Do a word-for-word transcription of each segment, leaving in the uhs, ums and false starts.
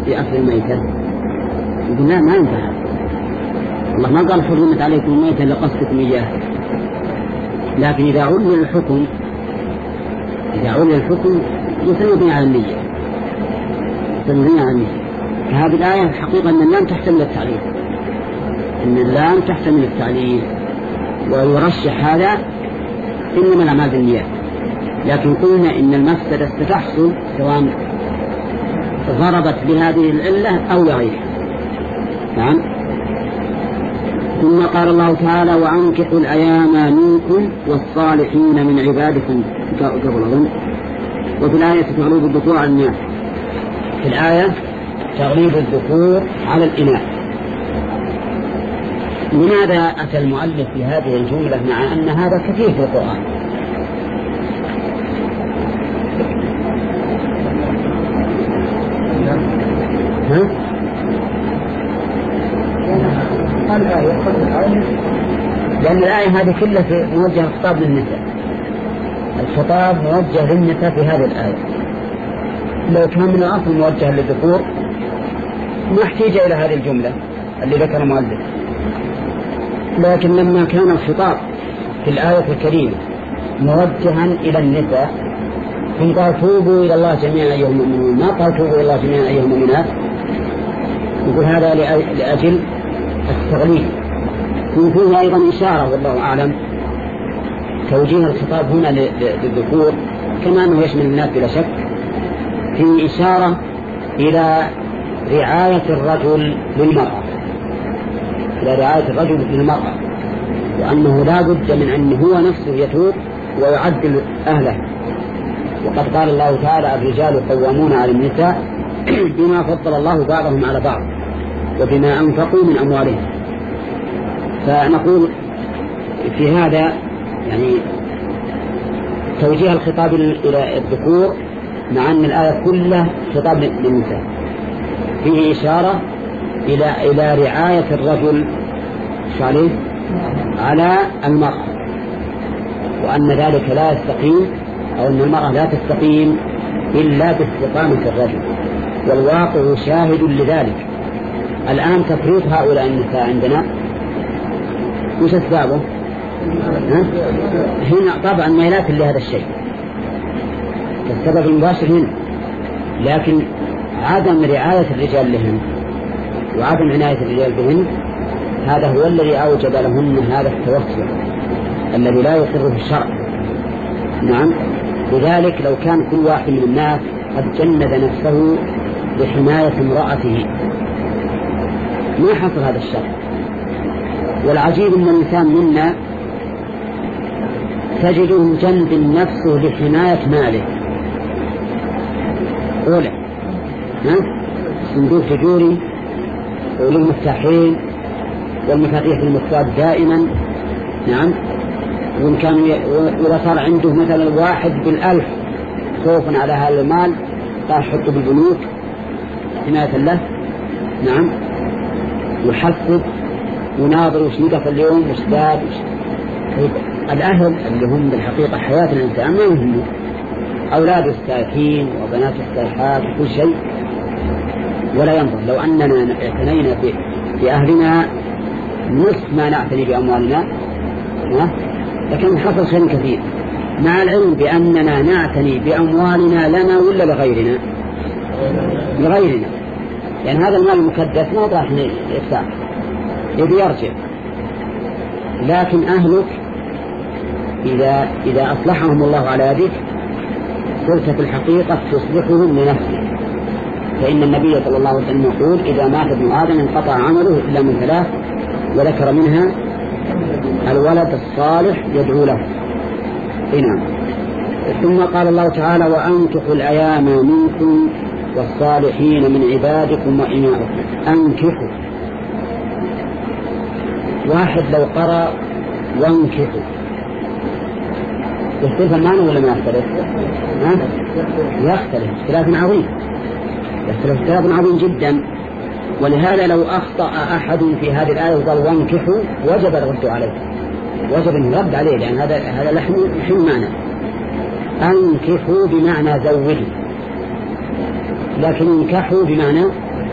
في أكل الميتة؟ يقول لا، ما ينفع. الله ما قال حرمت عليكم الميتة لقصدكم إياه، لكن إذا علم الحكم إذا علم الحكم يسمى على النية يسمى على النية. فهذه الآية الحقيقة أن اللام تحتمل التعليل، أن اللام تحتمل التعليل، ويرشح هذا إنما الأعمال بالنيات. لكن قلنا إن المفسدة ستحصل سواء ضربت بهذه العلة أو لغيرها. نعم. ثم قال الله تعالى وأنكحوا الأيام منكم والصالحين من عبادكم قبل. وفي الآية تغليب الذكور على الإناث، في الآية تغليب الذكور على الإناث. لماذا أتى المؤلف في هذه الجملة مع أن هذا كثير في القرآن؟ ها؟ لأن الآية هذه كلها موجهة الخطاب للنساء، الخطاب موجه للنساء في هذه الآية. لو كان من الأصل موجه للذكور ما احتاج إلى هذه الجملة اللي ذكر المؤلف، لكن لما كان الخطاب في الآية الكريمة موجها إلى النساء ثم قال توبوا إلى الله جميعا أيها المؤمنون، ما قال توبوا إلى الله جميعا أيها المؤمنات، يقول هذا لأجل التغليب. وفيه أيضا إشارة والله أعلم توجيه الخطاب هنا للذكور كما أنه يشمل الناس بلا شك، فيه إشارة إلى رعاية الرجل للمرأة، إلى رعاية الرجل للمرأة، وأنه لا بد من أن هو نفسه يتوب ويعدل أهله. وقد قال الله تعالى الرجال قوامون على النساء بما فضل الله بعضهم على بعض وبما أنفقوا من أموالهم. فنقول في هذا يعني توجيه الخطاب إلى الذكور مع أن الآية كلها خطاب للنساء، فيه إشارة إلى إلى رعاية الرجل عليه على المرأة، وأن ذلك لا يستقيم أو أن المرأة لا تستقيم إلا باستقامة الرجل، والواقع شاهد لذلك. الآن تفريط هؤلاء النساء عندنا وش أسبابه؟ هنا طبعا ميلات لهذا الشيء، السبب المباشر هنا، لكن عدم رعاية الرجال لهن وعدم عناية الرجال بهن هذا هو الذي أوجب لهن هذا التوسع الذي لا يقر في الشرع. نعم. لذلك لو كان كل واحد من الناس قد جند نفسه بحماية امرأته ما حصل هذا الشر. والعجيب أن الإنسان منا تجده جند نفسه لحماية ماله. أولا صندوق تجوري وللمفتاحين والمفاتيح المفتاح دائما. نعم. وإن كان إذا صار عنده مثلا واحد بالألف خوفا على هذا المال قال حطه بالبنوك حماية له. نعم. يحسب وناظر وش نقف اليوم وش داب. الأهل اللي هم بالحقيقة حياة الإنسان ما يهمه، أولاد الساكين وبنات السايحات وكل شيء ولا ينظر. لو أننا اعتنينا بأهلنا نصف ما نعتني بأموالنا لكن حصل شيء كثير، مع العلم بأننا نعتني بأموالنا لنا ولا لغيرنا لغيرنا يعني هذا المال المكدس ما راح يفتح يبي يرجع. لكن أهلك إذا, إذا أصلحهم الله على يدك صرت في الحقيقة تصلحهم لنفسك، فإن النبي صلى الله عليه وسلم يقول إذا مات ابن آدم انقطع عمله إلا من ثلاث، وذكر منها الولد الصالح يدعو له. نعم. ثم قال الله تعالى وأنكحوا الأيام منكم والصالحين من عبادكم وإمائكم. أنكحوا، واحد لو قرأ وانكحوا يختلف المعنى ولا ما يختلف؟ يختلف اختلاف عظيم، يختلف اختلاف عظيم جدا. ولهذا لو أخطأ أحد في هذه الآية وقال وانكحوا وجب الرد عليه، وجب أن يرد عليه، لأن هذا هذا لحن لحن معنى. أنكحوا بمعنى زوجوا، لكن انكحوا بمعنى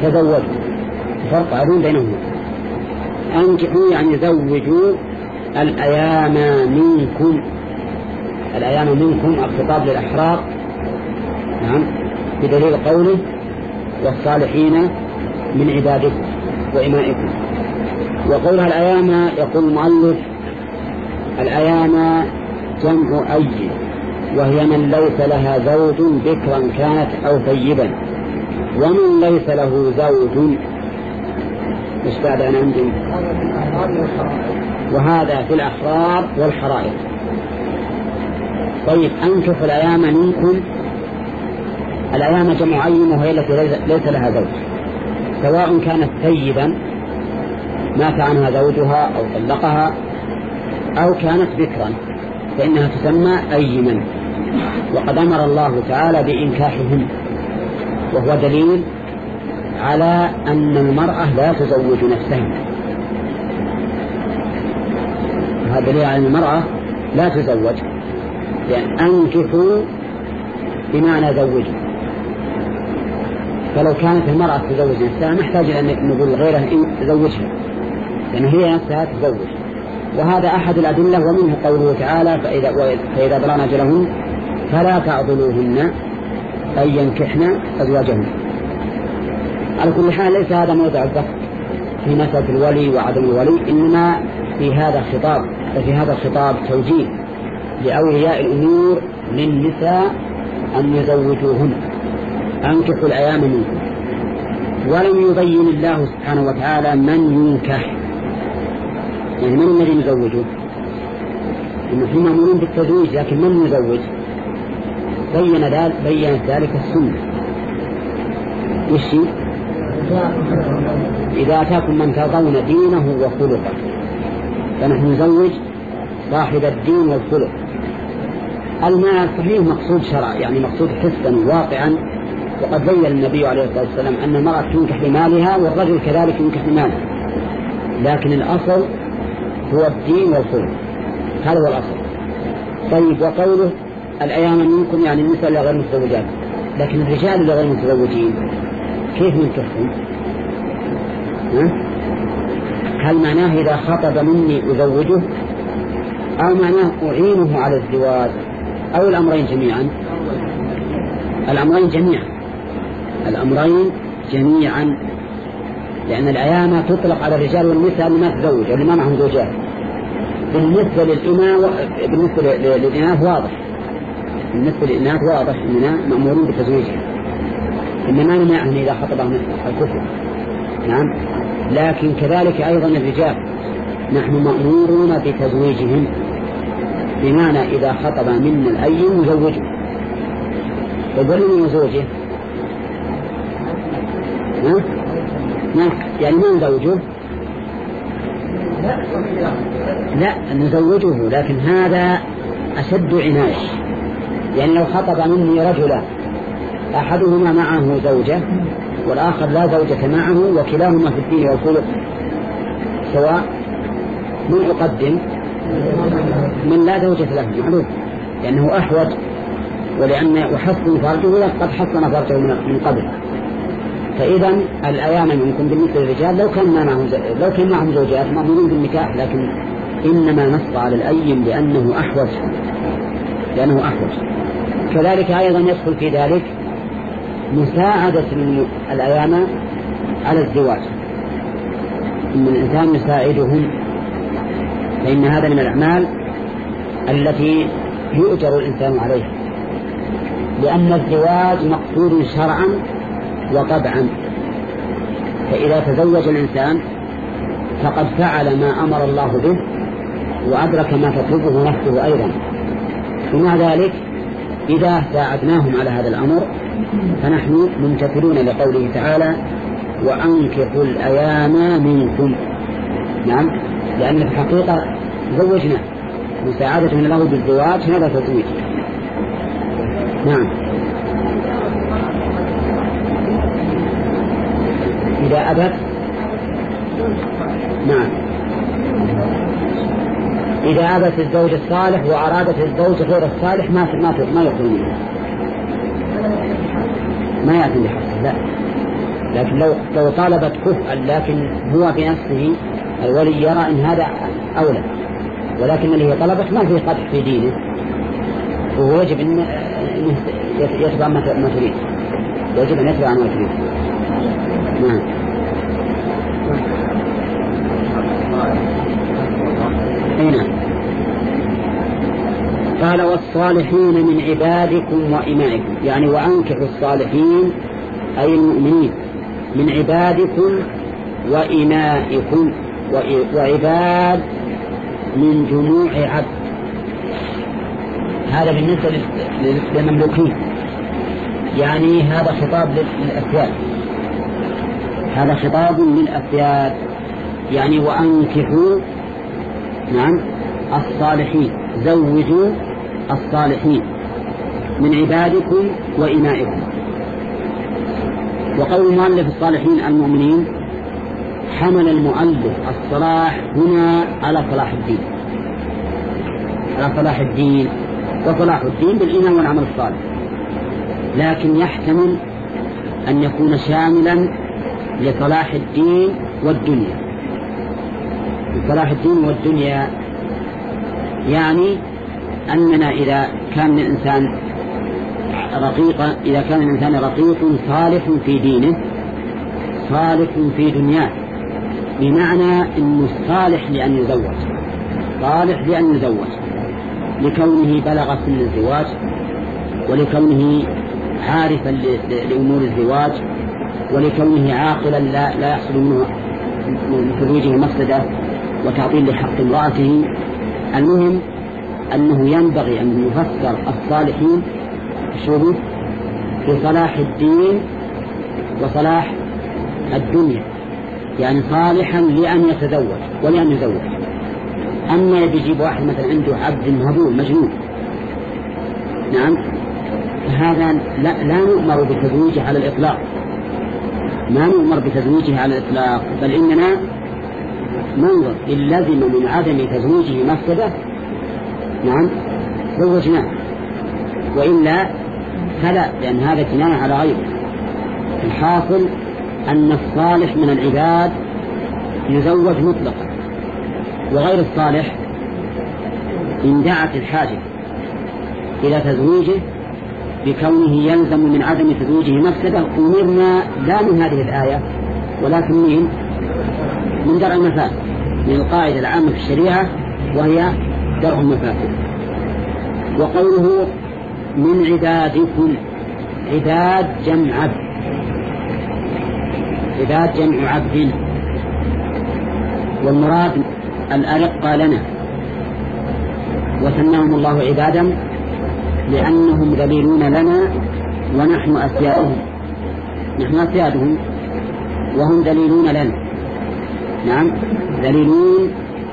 تزوجوا، فرق عظيم بينهما. أنكحوا يعني زوجوا الأيام منكم، الأيام منكم الخطاب للأحرار، نعم، بدليل قوله والصالحين من عبادكم وإمائكم. وقولها الأيام يقول المؤلف الأيام جمع أي، وهي من ليس لها زوج بكرا كانت أو ثيبا، ومن ليس له زوج مش بعد أن عندي، وهذا في الأحرار والحرائر. طيب أنكح الأيام منكم، الأيام جمع أي وهي التي ليس لها زوج، سواء كانت ثيبا مات عنها زوجها أو طلقها، أو كانت بكرا فإنها تسمى أيما. وقد أمر الله تعالى بإنكاحهم، وهو دليل على أن المرأة لا تزوج نفسها، هذا دليل على أن المرأة لا تزوج، لأن أنكحوا بمعنى زوجوا. فلو كانت المرأة تزوج نفسها نحتاج أن نقول غيرها إن تزوجها، لأن هي نفسها تزوج. وهذا أحد الأدلة، ومنه قوله تعالى فإذا, فإذا بلغن أجلهن فلا تعضلوهن أن ينكحن أزواجهن. على كل حال ليس هذا موضع البحث في مسألة الولي وعدم الولي، إنما في هذا الخطاب وفي هذا الخطاب توجيه لأولياء الأمور للنساء أن يزوجوهن، أنكحوا الأيام منكم. ولم يبين الله سبحانه وتعالى من ينكح، يعني من الذي يزوجه؟ إنه في مأمورين بالتزويج، لكن من يزوج؟ بين ذلك بين ذلك السنة. وش إذا أتاكم من ترضون دينه وخلقه فنحن نزوج صاحب الدين والخلق. المال صحيح مقصود شرع، يعني مقصود حسا واقعا، وقد بين النبي عليه الصلاة والسلام أن المرأة تنكح بمالها والرجل كذلك ينكح بماله، لكن الأصل هو الدين والخلق، هذا هو الأصل. طيب وقوله الأيام منكم يعني النساء اللي غير متزوجات، لكن الرجال اللي غير متزوجين كيف ننكحهم؟ هل معناه إذا خطب مني أزوجه، أو معناه أعينه على الزواج، أو الأمرين جميعا؟ الأمرين جميعا، الأمرين جميعا، لأن الأيام تطلق على الرجال والنساء اللي ما تزوج اللي ما معهم زوجات. بالنسبة للإناث و... بالنسبة للإناث واضح، بالنسبة للإناث واضح إننا مأمورين بتزويجها، إنما نمنعهم إذا خطبهم الكفر، نعم. لكن كذلك أيضا الرجال نحن مأمورون بتزويجهم، بمعنى إذا خطب منا الأيم نزوجه. وقالوا نزوجه ها؟ يعني ما نزوجه، لا نزوجه، لكن هذا أشد عناية. يعني لو خطب مني رجلا أحدهما معه زوجة والآخر لا زوجة معه وكلاهما في الدين والخلق سواء، من يقدم؟ من لا زوجة له، معلوم، لأنه أحوج، ولأن يحصن فرجه قد حصن فرجه من قبل. فإذا الأيام منكم بالنسبة للرجال لو كان معهم لو كان معهم زوجات مأمورين بالنكاح، لكن إنما نص على الأيم لأنه أحوج، لأنه أحوج. كذلك أيضا يدخل في ذلك مساعدة الأيام على الزواج، إن الإنسان يساعدهم، فإن هذا من الأعمال التي يؤجر الإنسان عليها، لأن الزواج مقصود شرعا وطبعا. فإذا تزوج الإنسان فقد فعل ما أمر الله به وأدرك ما تطلبه نفسه أيضا. ومع ذلك إذا ساعدناهم على هذا الأمر فنحن ممتثلون لقوله تعالى وأنكحوا الأيام منكم، نعم، لأن في الحقيقة زوجنا، مساعدة من الله بالزواج هذا تزويج، نعم. إذا أبت، نعم، إذا أبت الزوج الصالح وأرادت الزوج غير الصالح ما ما ما يقولون ما يأتي بحصل، لا لكن لو لو طالبت كفءا لكن هو بنفسه الولي يرى ان هذا اولى، ولكن اللي هي طلبت ما فيه قدح في دينه، وهو يجب ان يتبع ما تريد، يجب ان يتبع ما تريد. نعم. هنا قال والصالحين من عبادكم وإمائكم، يعني وأنكحوا الصالحين أي المؤمنين من عبادكم وإمائكم، وعباد من جموع عبد، هذا بالنسبة للمملوكين، يعني هذا خطاب للأفياد، هذا خطاب للأفياد، يعني وأنكحوا نعم الصالحين، زوجوا الصالحين من عبادكم وإمائكم. وقول المؤلف الصالحين المؤمنين، حمل المؤلف الصلاح هنا على صلاح الدين، على صلاح الدين، وصلاح الدين بالإيمان والعمل الصالح، لكن يحتمل أن يكون شاملا لصلاح الدين والدنيا. صلاح الدين والدنيا يعني أننا إذا كان الإنسان رقيقا، إذا كان الإنسان رقيق صالح في دينه صالح في دنياه، بمعنى أنه صالح لأن يزوج، صالح لأن يزوج لكونه بلغ سن الزواج، ولكونه عارفا لأمور الزواج، ولكونه عاقلا لا, لا يحصل منه من تزويجه مفسدة وتعطيل لحق امرأته. المهم أنه ينبغي أن يفسر الصالحين شروط في صلاح الدين وصلاح الدنيا، يعني صالحا لأن يتزوج ولأن يزوج. أما يجيب واحد مثلا عنده عبد مهبول مجنون، نعم، هذا لا, لا نؤمر بتزويجه على الإطلاق، ما نؤمر بتزويجه على الإطلاق، بل إننا ننظر إن لزم من عدم تزويجه مفسدة نعم زوجناه، وإلا فلا، لأن هذا كناية على غيره. الحاصل أن الصالح من العباد يزوج مطلقا، وغير الصالح إن دعت الحاجة إلى تزويجه بكونه يلزم من عدم تزويجه مفسدة، أمرنا لا من هذه الآية ولكن من من درء المفاسد، من القاعدة العامة في الشريعة وهي درء المفاسد. وقوله من عبادكم، عباد جمع عبد، عباد جمع عبد، والمراد الأرقى لنا، وسماهم الله عبادا لأنهم ذليلون لنا ونحن أسيادهم، نحن أسيادهم وهم ذليلون لنا، نعم ذليلون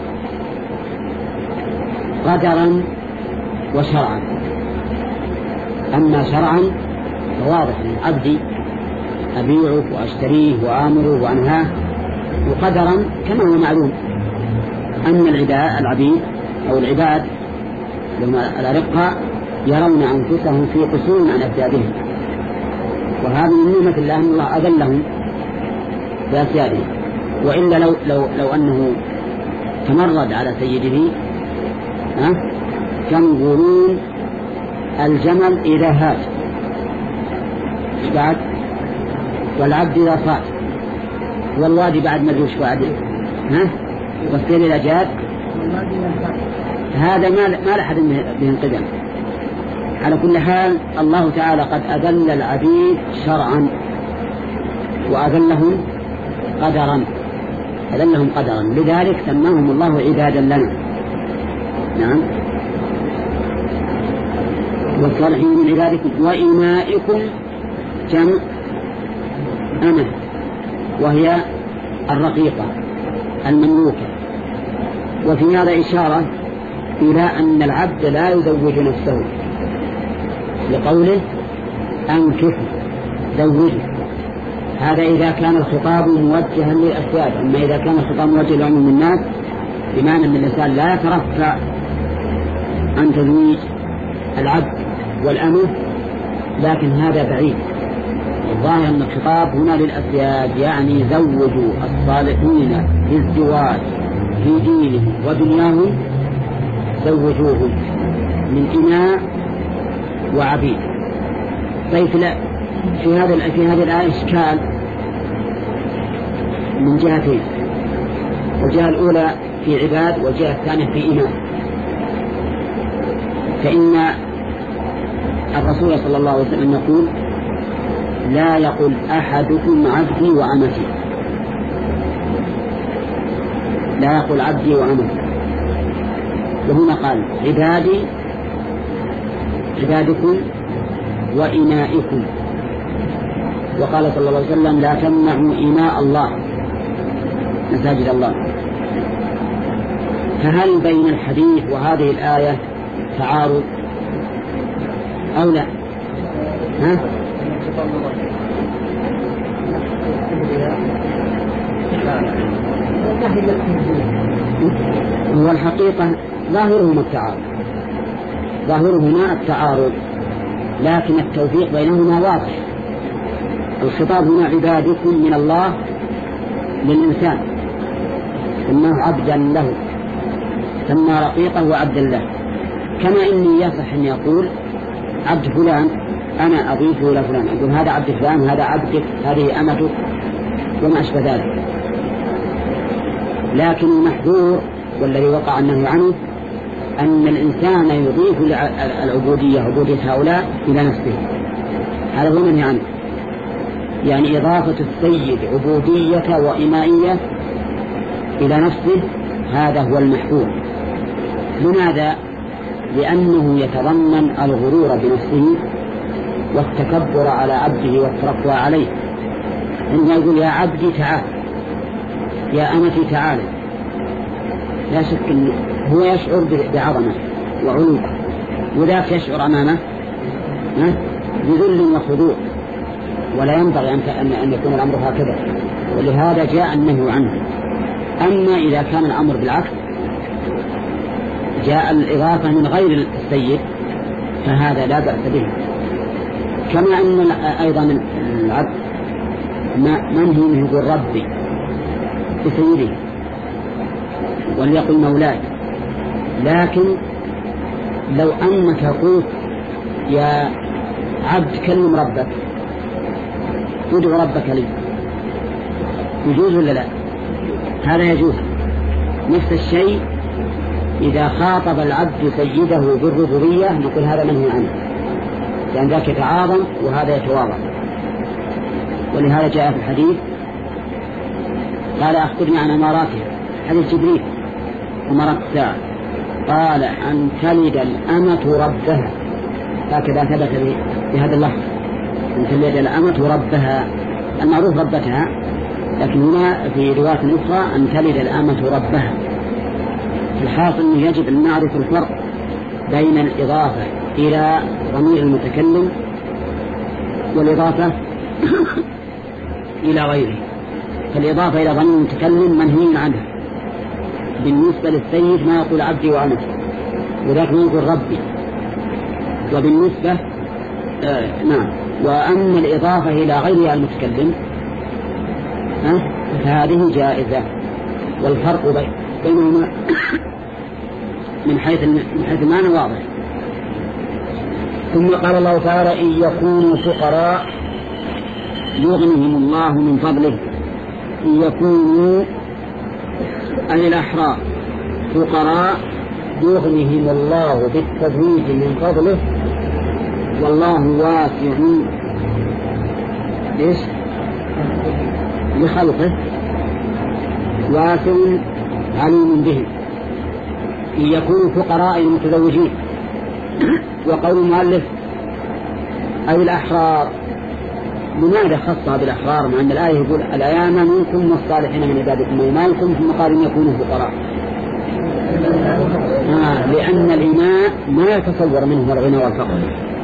قدرا وشرعا. أما شرعا فواضح عبدي أبيعه وأشتريه وآمره وأنهاه، وقدرا كما هو معلوم أن العباد العبيد أو العباد الأرقاء يرون أنفسهم في قصور عن أسيادهم، وهذه من نعمة الله أن الله أذلهم بأسيادهم، وإلا لو, لو, لو أنه تمرد على سيده ها كانوا يقولون الجمل إذا هاج بعد، والعبد إذا صاد، والوادي بعد ما جوش بعد، ها والسيل إذا جاد، هذا ما ما لحد به انقدام. على كل حال الله تعالى قد أذل العبيد شرعا وأذلهم قدرا، أذلهم قدرا، لذلك سماهم الله عبادا لنا. نعم. والصالحين من عبادكم وإمائكم جمع أمة، وهي الرقيقة المملوكة. وفي هذا إشارة إلى أن العبد لا يزوج نفسه، لقوله أنكحوا زوجوا، هذا إذا كان الخطاب موجها للأسياد. أما إذا كان الخطاب موجه لعموم الناس بمعنى أن الإنسان لا يترفع عن تزويج العبد والأمة، لكن هذا بعيد، الظاهر أن الخطاب هنا للأسياد، يعني زوجوا الصالحين للزواج في دينهم ودنياهم، زوجوهم من إماء وعبيد. طيب في هذا في هذه الآية إشكال من جهتين، الجهة الأولى في عباد والجهة الثانية في إماء. فإن الرسول صلى الله عليه وسلم يقول لا يقول أحدكم عبدي وأمتي، لا يقول عبدي وأمتي، وهنا قال عبادي عبادكم وإنائكم. وقال صلى الله عليه وسلم لا تمنعوا إناء الله مساجد الله. فهل بين الحديث وهذه الآية تعارض أو لا؟ ها؟ هو الحقيقة ظاهرهما التعارض، ظاهرهما التعارض، لكن التوفيق بينهما واضح. الخطاب هنا عبادكم من الله للإنسان، سماه عبدا له، سمى رقيقه وعبدا له. كما إني يصح أن يقول عبد فلان أنا أضيفه إلى فلان، أقول هذا عبد فلان، هذا عبدك، هذه أمتك، وما أشبه ذلك. لكن المحذور والذي وقع النهي عنه أن الإنسان يضيف العبودية عبودية هؤلاء إلى نفسه، هذا هو منهي عنه. يعني إضافة السيد عبودية وإمائية إلى نفسه هذا هو المحذور. لماذا؟ لأنه يتضمن الغرور بنفسه والتكبر على عبده والترفع عليه. إنه يقول يا عبدي تعال، يا أمتي تعال، لا شك أنه هو يشعر بعظمة وعلو، وذاك يشعر أمامه بذل وخضوع، ولا ينبغي أن يكون الأمر هكذا، ولهذا جاء النهي عنه. أما إذا كان الأمر بالعكس، جاء الإضافة من غير السيد، فهذا لا بأس به. كما أن أيضا العبد منهي منه يقول ربي بسيده وليقل مولاي. لكن لو أنك قلت يا عبد كلم ربك، ادعو ربك لي، يجوز ولا لا؟ هذا يجوز. نفس الشيء إذا خاطب العبد سيده بالربوبية نقول هذا منهي عنه، لأن ذاك يتعاظم وهذا يتواضع. ولهذا جاء في الحديث قال أخبرني عن أماراتها، حديث جبريل أمارات الساعة، قال أن تلد الأمة ربها، هكذا ثبت بهذا اللفظ، أن تلد الأمة ربها، المعروف ربتها، لكن هنا في رواية أخرى أن تلد الأمة ربها. الحاصل أنه يجب أن نعرف الفرق بين الإضافة إلى ضمير المتكلم والإضافة إلى غيره. فالإضافة إلى ضمير المتكلم منهي عنها بالنسبة للسيد، ما يقول عبدي وأمتي، وذاك ما يقول ربي. وبالنسبة آه نعم وأما الإضافة إلى غيرها المتكلم آه فهذه جائزة. والفرق بينهما من حيث من حيث المعنى واضح. ثم قال الله تعالى إن يكونوا فقراء يغنيهم الله من فضله. إن يكونوا أي الأحرار فقراء يغنيهم الله بالتزويج من فضله، والله واسع إيش لخلقه واسع عليم به. إن يكونوا فقراء المتزوجين. وقول المؤلف أي الأحرار، لماذا خصها بالأحرار مع أن الآية يقول الأيام منكم والصالحين من عبادكم وإمائكم، ثم قال إن يكونوا فقراء؟ آه لأن الإماء ما يتصور منه الغنى والفقر.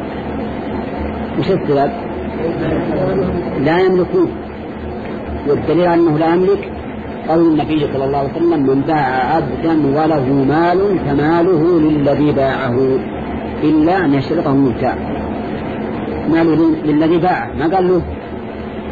مش السبب؟ لا يملكون، والدليل أنه لا يملك قول النبي صلى الله عليه وسلم من باع عبدا وله مال فماله للذي باعه إلا أن يشرطه مبتاع. ماله للذي باعه، ما قال له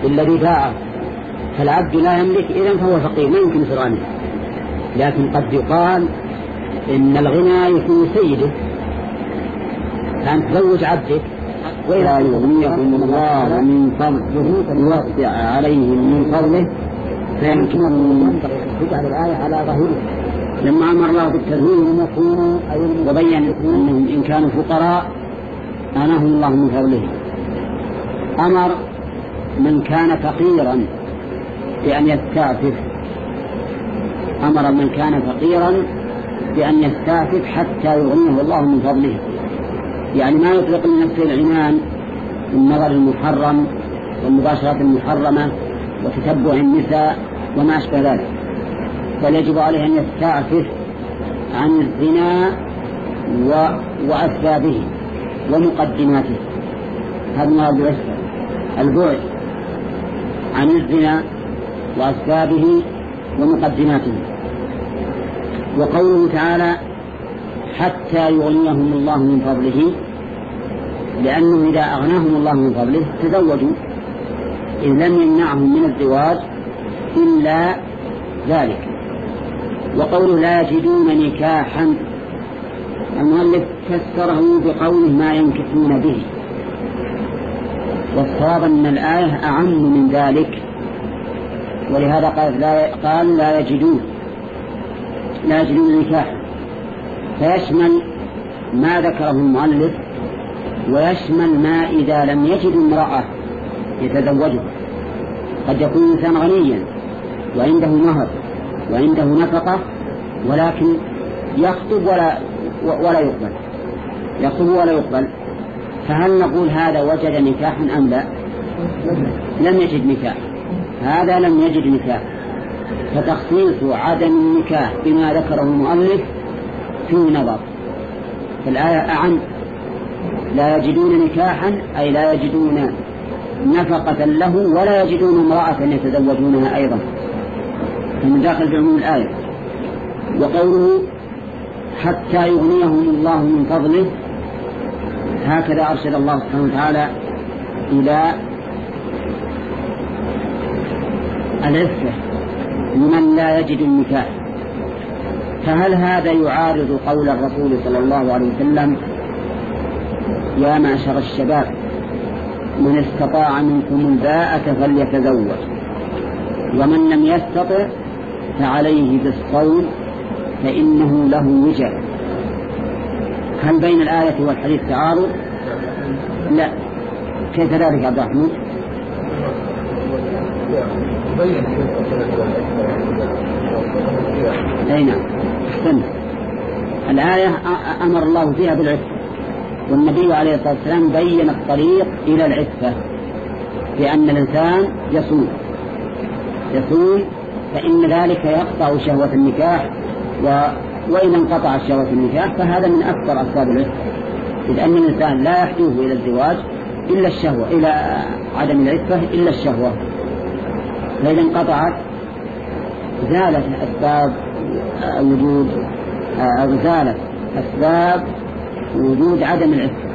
بالذي باعه، فالعبد لا يملك إذن فهو فقير ما يمكن يصير غني. لكن قد يقال إن الغنى يكون سيده، فأن تزوج عبدك ولا يغنيكم الله من فضله يوسع عليهم من فضله فيمكن أن تجعل الآية على ظهوره. لما أمر الله بالتزويج وبين أنهم إن كانوا فقراء آناهم الله من فضله، أمر من كان فقيرا بأن يستعفف، أمر من كان فقيرا بأن يستعفف حتى يغنيه الله من فضله. يعني ما يطلق لنفسه العنان النظر المحرم والمباشرات المحرمة وتتبع النساء وما أشبه ذلك، بل يجب عليه أن يستعفف عن الزنا وأسبابه ومقدماته. هذا ما البعد البعد عن الزنا وأسبابه ومقدماته. وقوله تعالى حتى يغنيهم الله من فضله، لأنه إذا أغناهم الله من فضله تزوجوا، إذ لم يمنعهم من الزواج إلا ذلك. وقوله لا يجدون نكاحا، المؤلف فسره بقوله ما ينكحون به، والصواب أن الآية أعم من ذلك، ولهذا قال لا, قال لا يجدون لا يجدون نكاحا، فيشمل ما ذكره المؤلف ويشمل ما إذا لم يجد امرأة يتزوجها. قد يكون إنسان غنيا وعنده مهر وعنده نفقة ولكن يخطب ولا, ولا يقبل يخطب ولا يقبل، فهل نقول هذا وجد نكاحا أم لا؟ لم يجد نكاح، هذا لم يجد نكاح. فتخصيص عدم النكاح بما ذكره المؤلف في نظر، فالآية أعم لا يجدون نكاحا أي لا يجدون نفقة له ولا يجدون امرأة يتزوجونها أيضا، فمن داخل بعموم الآية. وقوله حتى يغنيهم الله من فضله، هكذا أرشد الله سبحانه وتعالى إلى العفة لمن لا يجد النكاح. فهل هذا يعارض قول الرسول صلى الله عليه وسلم يا معشر الشباب من استطاع منكم الباءة فليتزوج ومن لم يستطع فعليه بالصوم فإنه له وجر؟ هل بين الآية والحديث تعارض؟ لا. كيف ذلك يا عبد الرحمن؟ أي نعم أحسن. الآية أمر الله فيها بالعفة، والنبي عليه الصلاة والسلام بين الطريق إلى العفة بأن الإنسان يصوم يصوم فإن ذلك يقطع شهوة النكاح، و... وإن انقطع شهوة النكاح فهذا من أكثر أسباب العفة، إذ أن الإنسان لا يحتوه إلى الزواج إلا الشهوة، إلى عدم العفة إلا الشهوة، فإذا انقطعت زالت أسباب وجود أو زالت أسباب وجود عدم العفة.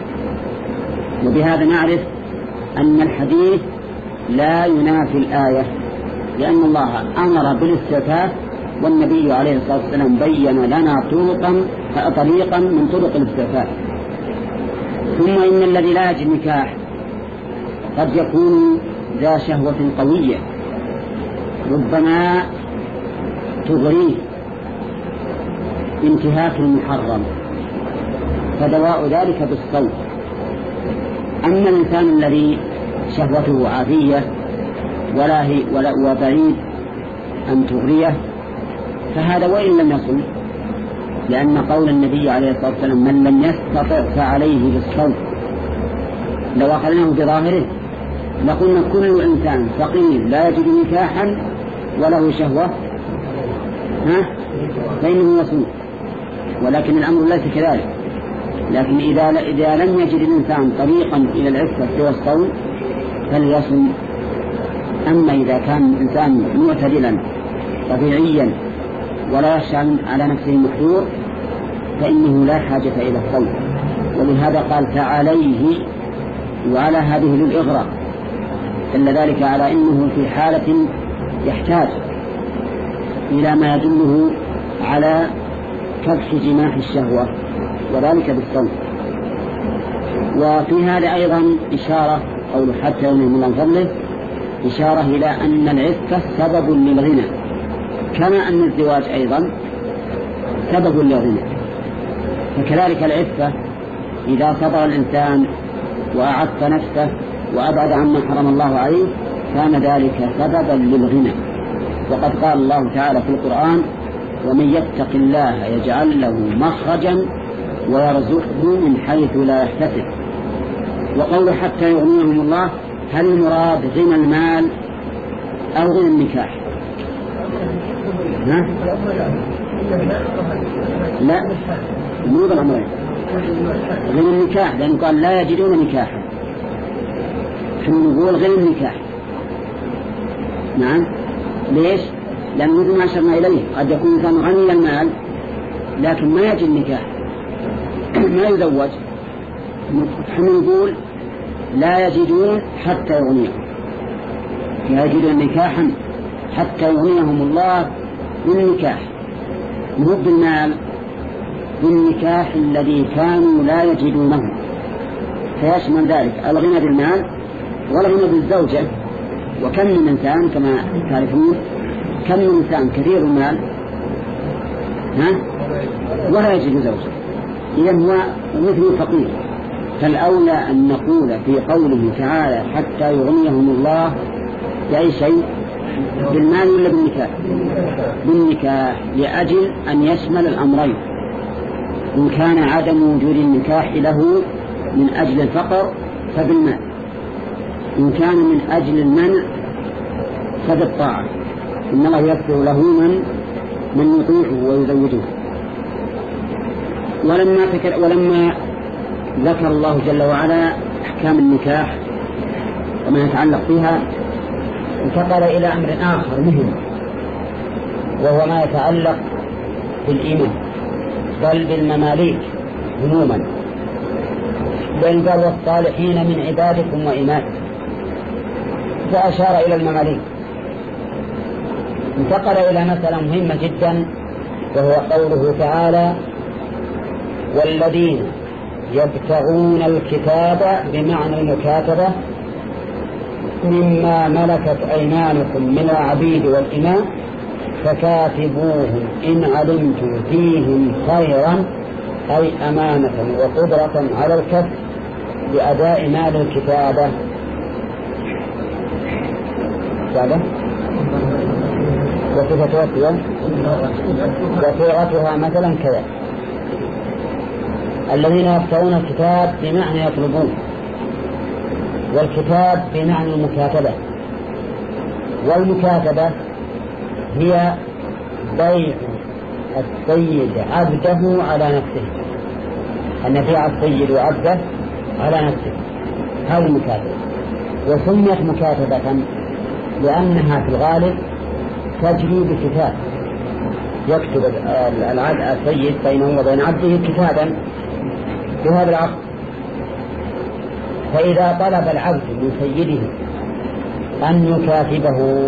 وبهذا نعرف أن الحديث لا ينافي الآية، لأن الله أمر بالاستعفاف والنبي عليه الصلاة والسلام بين لنا طرقا طريقا من طرق الاستعفاف. ثم إن الذي لا يجد نكاح قد يكون ذا شهوة قوية ربما تغريه انتهاك المحرم، فدواء ذلك بالصوم. أما الإنسان الذي شهوته عافية ولا هي ولا وبعيد أن تغريه فهذا وإن لم يصم، لأن قول النبي عليه الصلاة والسلام من لم يستطع فعليه بالصوم لو أخذناه بظاهره لقلنا كل إنسان فقير لا يجد نكاحا وله شهوة ها فإنه يصوم، ولكن الأمر ليس كذلك. لكن إذا, إذا لم يجد الإنسان طريقا إلى العفة سوى الصوم فليصم. أما إذا كان الإنسان معتدلا طبيعيا ولا يخشى على نفسه المحذور فإنه لا حاجة إلى الصوم، ولهذا قال فعليه، وعلى هذه للإغراء دل ذلك على أنه في حالة يحتاج إلى ما يدله على كبح جماح الشهوة وذلك بالصوم. وفي هذا أيضا إشارة قول حتى يغنيهم الله من فضله إشارة إلى أن العفة سبب للغنى، كما أن الزواج أيضا سبب للغنى. فكذلك العفة إذا صبر الإنسان وأعف نفسه وأبعد عما حرم الله عليه كان ذلك سببا للغنى. وقد قال الله تعالى في القرآن ومن يتق الله يجعل له مخرجا ويرزقه من حيث لا يحتسب. وقول حتى يغنيهم الله هل المراد غنى المال أو غنى النكاح؟ ها؟ لا مو بالأمرين، غنى النكاح لأنه قال لا يجدون نكاحا، ثم نقول غنى النكاح. نعم ليش؟ لأن مثل ما أشرنا إليه قد يكون إنسان غني المال لكن ما يجد النكاح ما يزوج، نحن نقول لا يجدون حتى يغنيهم، لا يجدون نكاحا حتى يغنيهم الله بالنكاح، مو بالمال، بالنكاح الذي كانوا لا يجدونه. فيشمل ذلك الغنى بالمال والغنى بالزوجة. وكم من إنسان كما تعرفون كم من إنسان كثير المال ها ولا يجد زوجة، إذن هو مثل الفقير. فالأولى أن نقول في قوله تعالى حتى يغنيهم الله بأي شيء، بالمال ولا بالنكاح؟ بالنكاح، لأجل أن يشمل الأمرين، إن كان عدم وجود النكاح له من أجل الفقر فبالمال، إن كان من أجل المنع فبالطاعة، إن الله يغفر له من من يطيعه ويزوجه. ولما فكر ولما ذكر الله جل وعلا أحكام النكاح وما يتعلق بها انتقل إلى أمر آخر مهم، وهو ما يتعلق بالإيمان بل بالمماليك عموما، بل قال والصالحين من عبادكم وإمائكم، فأشار إلى المماليك. انتقل إلى مسألة مهمة جدا وهو قوله تعالى والذين يبتغون الكتاب بمعنى المكاتبة مما ملكت أيمانكم من العبيد والإماء فكاتبوهم إن علمتم فيهم خيرا أي أمانة وقدرة على الكف بأداء مال الكتابة. كتابة وصفتها وصيغتها مثلا كذا. الذين يبتغون الكتاب بمعنى يطلبون، والكتاب بمعنى المكاتبة، والمكاتبة هي بيع السيد عبده على نفسه، أن يبيع السيد عبده على نفسه، هذه المكاتبة. وسميت مكاتبة لأنها في الغالب تجري بكتاب، يكتب السيد بينه وبين عبده كتابا بهذا العقد. فإذا طلب العبد من سيده أن يكاتبه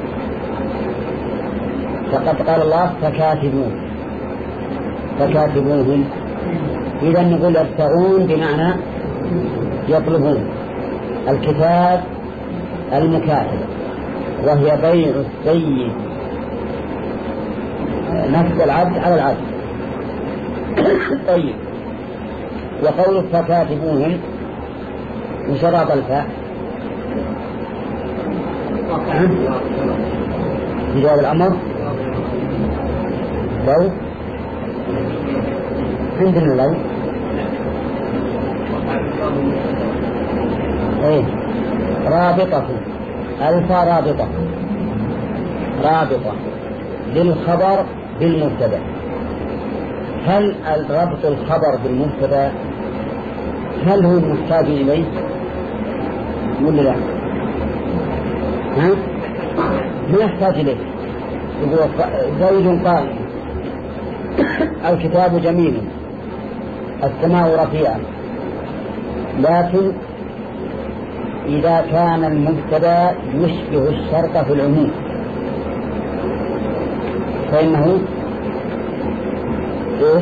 فقد قال الله فكاتبوه فكاتبوهم، إذا نقول يبتغون بمعنى يطلبون الكتاب المكاتبة، وهي بيع السيد نفس العبد على العبد. طيب، وقول فكاتبوهم وشراط الفاء بجواب الأمر لو عندنا لو ايه رابطة الفا رابطة رابطة للخبر بالمبتدا. هل ربط الخبر بالمبتدا هل هو محتاج إليه ولا لا؟ ها؟ ما يحتاج إليه. يقول زيد قائم، الكتاب جميل، السماء رفيعة، لكن إذا كان المبتدأ يشبه الشرط في العموم فإنه إيش؟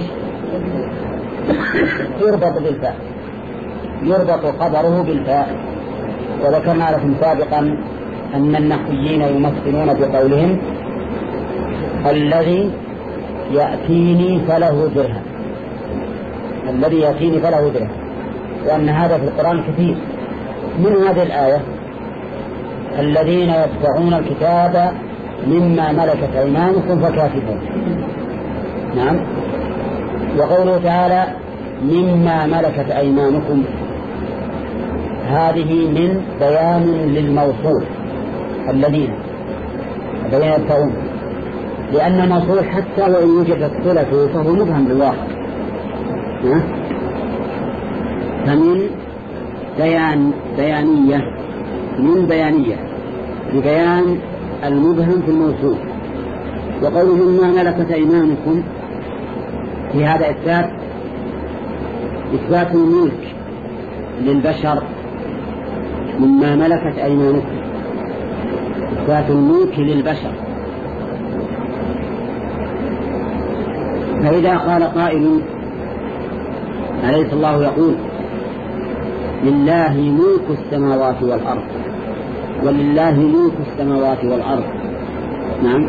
يربط بالفاء، يربط خبره بالفاء. وذكرنا لكم سابقا أن النحويين يمثلون بقولهم الذي يأتيني فله درهم، الذي يأتيني فله درهم، وأن هذا في القرآن كثير. من هذه الآية الذين يتبعون الكتاب مما ملكت أيمانكم فكاتبون. نعم. وقوله تعالى مما ملكت أيمانكم، هذه من بيان للموصول الذين الذين يتبعون، لأن الموصول حتى وإن وجدت صلته فهو مبهم بالواقع. فمن بيان بيانية من بيانية لبيان المبهم في الموصول. وقول مما ملكت أيمانكم في هذا إثبات إثبات الملك للبشر مما ملكت أيمانكم، إثبات الملك للبشر. فإذا قال قائل أليس الله يقول لله ملك السماوات والأرض ولله ملك السماوات والأرض؟ نعم.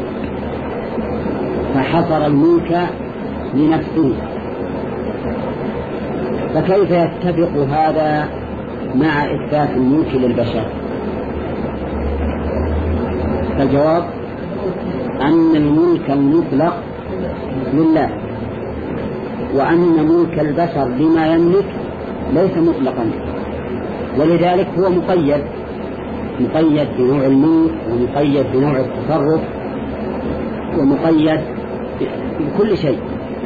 فحصر الملك لنفسه، فكيف يتفق هذا مع إثبات الملك للبشر؟ فالجواب أن الملك المطلق لله، وأن ملك البشر لما يملك ليس مطلقا، ولذلك هو مقيد مقيد بنوع الملك، ومقيد بنوع التصرف، ومقيد بكل شيء.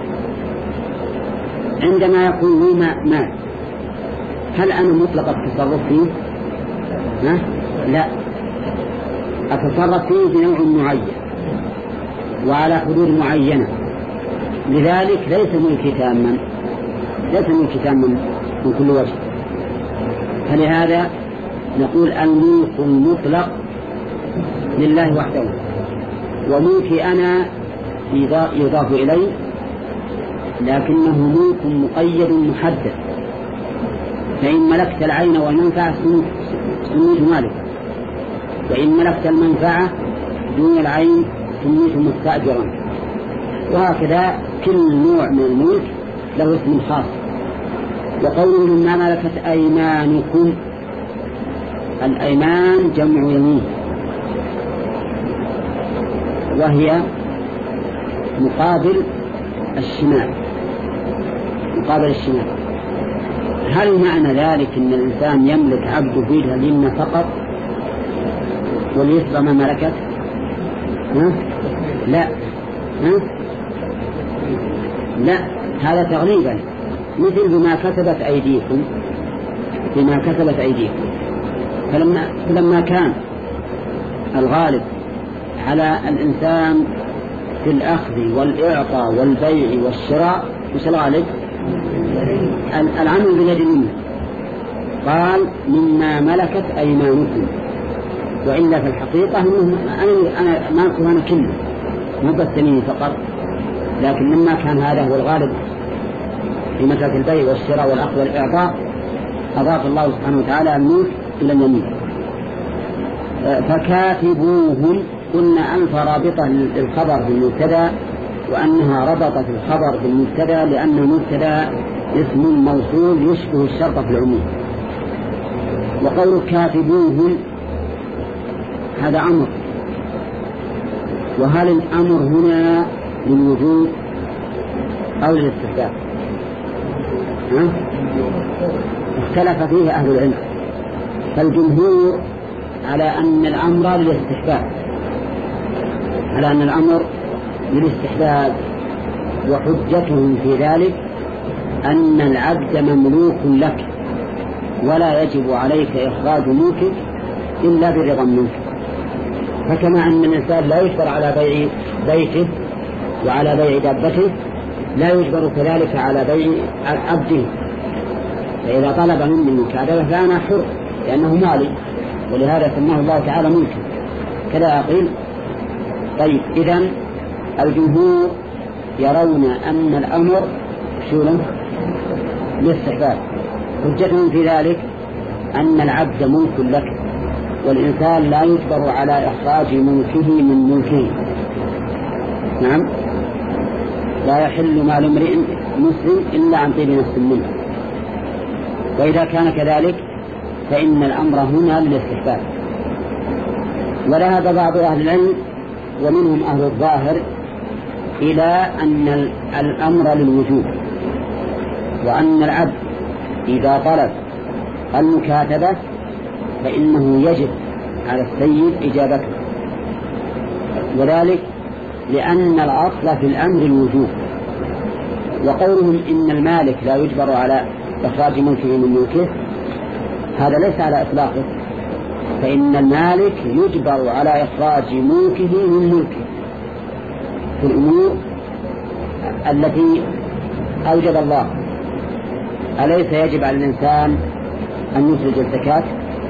عندما يقول لي مال، هل أنا مطلق التصرف فيه؟ ها؟ لا، أتصرف فيه بنوع معين وعلى حدود معينة، لذلك ليس ملكي تاما، ليس ملكي تاما من كل وجه. فلهذا نقول الملك المطلق لله وحده، وملكي أنا يضاف إليه لكنه ملك مقيد محدد. فإن ملكت العين والمنفعة سميت مالكا، وإن ملكت المنفعة دون العين سميت مستأجرا، وهكذا كل نوع من الملك له اسم خاص. وقوله مما ملكت أيمانكم، الأيمان جمع يمين، وهي مقابل الشمال، مقابل الشمال. هل معنى ذلك أن الإنسان يملك عبده بيده اليمنى فقط واليسرى ما ملكت؟ ها؟ لا ها؟ لا، هذا تغليبا، مثل بما كسبت أيديكم، بما كسبت أيديكم. فلما فلما كان الغالب على الإنسان في الأخذ والإعطاء والبيع والشراء مش الغالب العمل باليد اليمنى، قال مما ملكت أيمانكم، وإلا في الحقيقة أنا أنا مالكم أنا كله، مو بس يمين فقط، لكن لما كان هذا هو الغالب في مسألة البيع والشراء والأخذ والإعطاء أضاف الله سبحانه وتعالى الملك إلى اليمين. فكاتبوهم، قلنا ألف رابطة للخبر بالمبتدأ، وأنها ربطت الخبر بالمبتدأ لأن المبتدأ اسم موصول يشبه الشرط في العموم. وقول كاتبوهم هذا أمر، وهل الأمر هنا للوجود أو للاستحباب؟ اختلف فيه أهل العلم، فالجمهور على أن الأمر للاستحباب، على أن الأمر للاستحباب، وحجتهم في ذلك أن العبد مملوك لك، ولا يجب عليك إخراج ملكك إلا برضا منك. فكما أن الإنسان لا يجبر على بيع بيته وعلى بيع دابته، لا يجبر كذلك على بيع عبده. فإذا طلب مني المكاتبة فأنا حر لأنه مالي، ولهذا سماه الله تعالى ملكا كذا أقيل. طيب إذن الجمهور يرون أن الأمر شولا للاستحباب. حجتهم في ذلك أن العبد ملك لك، والإنسان لا يجبر على إخراج ملكه من ملكه. نعم، لا يحل مال امرئ مسلم إلا عن طيب نفس منه. وإذا كان كذلك فإن الأمر هنا للاستحباب. وذهب بعض أهل العلم ومنهم أهل الظاهر إلى أن الأمر للوجوب، وأن العبد إذا طلب المكاتبة فإنه يجب على السيد إجابته، وذلك لأن الأصل في الأمر الوجوب. وقولهم إن المالك لا يجبر على إخراج ملكه من ملكه هذا ليس على إطلاقه، فإن المالك يجبر على إخراج ملكه من ملكه في الأمور التي أوجب الله. أليس يجب على الإنسان أن يخرج الزكاة؟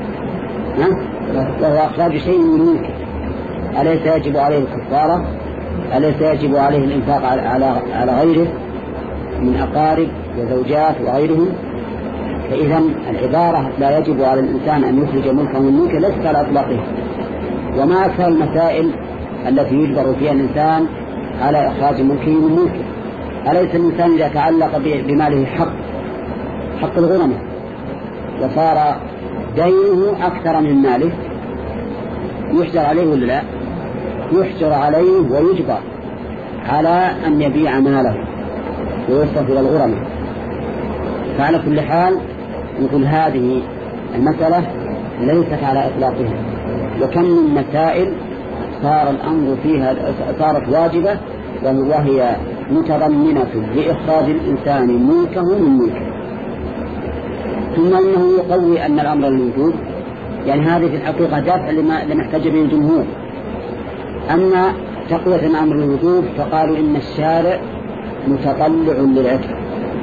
وهو أخراج شيء من ملكه. أليس يجب عليه الكفارة؟ أليس يجب عليه الإنفاق على على غيره من أقارب وزوجات وغيرهم؟ فإذا العبارة لا يجب على الإنسان أن يخرج ملكه من ملكه ليست على إطلاقه. وما أكثر المسائل التي يجبر فيها الإنسان على إخراج ملكه من ملكه. أليس الإنسان إذا تعلق بماله حق حق الغرمة وصار دينه أكثر من ماله يحجر عليه ولا لا؟ يحجر عليه ويجبر على أن يبيع ماله ويصرف إلى الغرمة. فعلى كل حال نقول هذه المسألة ليست على إطلاقها، وكم من مسائل صار الأمر فيها صارت واجبة وهي متضمنة لإخراج الإنسان ملكه من ملكه. ثم إنه يقوي أن الأمر للوجوب، يعني هذه في الحقيقة دافع لما لما احتج به الجمهور. أما تقوية الأمر للوجوب فقالوا إن الشارع متطلع للعتق،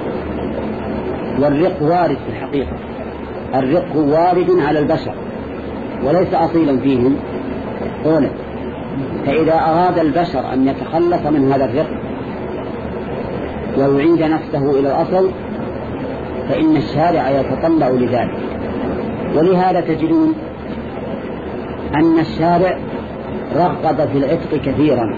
والرق وارد في الحقيقة، الرق وارد على البشر وليس أصيلا فيهم قولا. فإذا أراد البشر أن يتخلص من هذا الرق ويعيد نفسه إلى الأصل فإن الشارع يتطلع لذلك. ولهذا تجدون أن الشارع رغب في العتق كثيرا،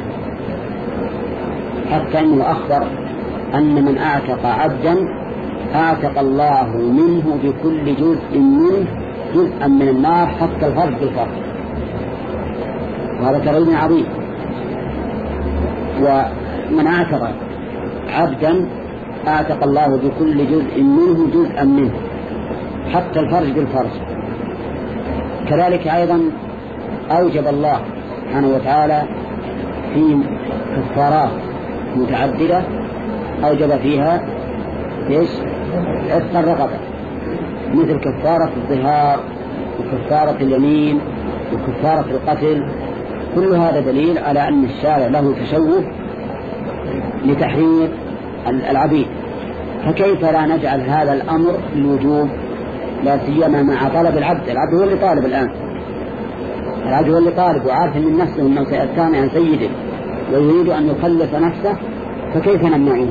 حتى أنه أخبر أن من أعتق عبدا أعتق الله منه بكل جزء منه جزءا من النار حتى الفرد بالفرد. وهذا تغيير عظيم. ومن أعتق عبدا أعتق الله بكل جزء منه جزءا منه حتى الفرج بالفرج. كذلك أيضا أوجب الله سبحانه وتعالى في كفارات متعددة أوجب فيها إيش؟ عتق الرقبة، مثل كفارة الظهار وكفارة اليمين وكفارة القتل. كل هذا دليل على أن الشارع له تشوف لتحرير العبيد. فكيف لا نجعل هذا الأمر للوجوب، لا سيما مع طلب العبد؟ العبد هو اللي طالب الآن، العبد هو اللي طالب وعارف من نفسه أنه سيأتاني عن سيده ويريد أن يخلص نفسه، فكيف نمنعه؟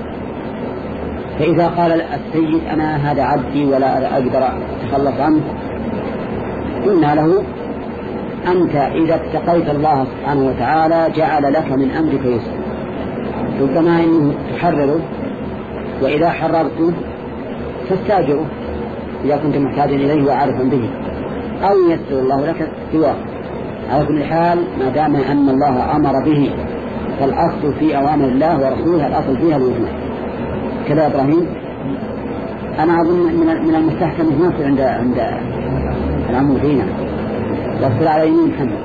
فإذا قال السيد أنا هذا عبدي ولا أقدر أتخلص عنه، قلنا له أنت إذا اتقيت الله سبحانه وتعالى جعل لك من أمرك يسر، ربما إنه تحرره، وإذا حررته فاستاجره إذا كنت محتاجا إليه وعارفا به، أو يسر الله لك سواه. على كل حال ما دام أن الله أمر به فالأصل في أوامر الله ورسوله الأصل فيها الوجوب. كذا إبراهيم أنا أظن من المستحكم هناك عند عند العمود هنا يصل على يمين محمد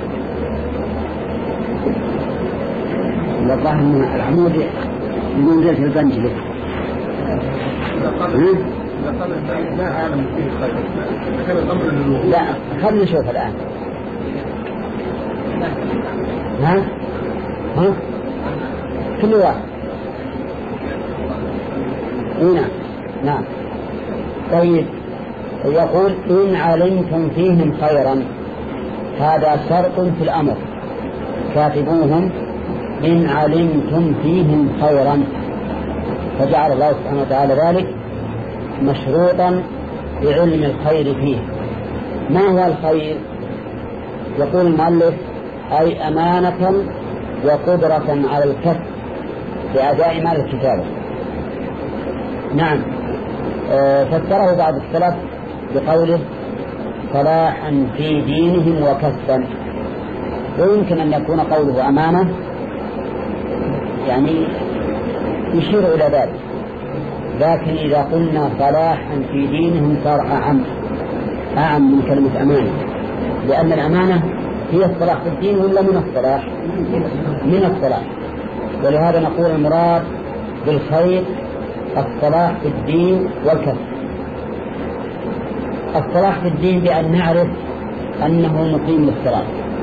والله أن العمود منزل في البنج له. لا أعلم فيه خير، كان الأمر للوجوب. لا خلنا نشوف الآن. ها ها كل واحد هنا. نعم طيب يقول إن علمتم فيهم خيرا، هذا شرط في الأمر، كاتبوهم إن علمتم فيهم خيرا، فجعل الله سبحانه وتعالى ذلك مشروطا بعلم الخير فيه. ما هو الخير؟ يقول المؤلف أي أمانة وقدرة على الكسب بأداء مال الكتابة. نعم، أه فسره بعض السلف بقوله صلاحا في دينهم وكسبا، ويمكن أن يكون قوله أمانة يعني يشير إلى ذلك، لكن إذا قلنا صلاحا في دينهم صار أعم أعم من كلمة أمانة، لأن الأمانة هي الصلاح في الدين ولا من الصلاح؟ من الصلاح. ولهذا نقول المراد بالخير الصلاح في الدين والكسب. الصلاح في الدين بأن نعرف أنه مقيم للصلاة،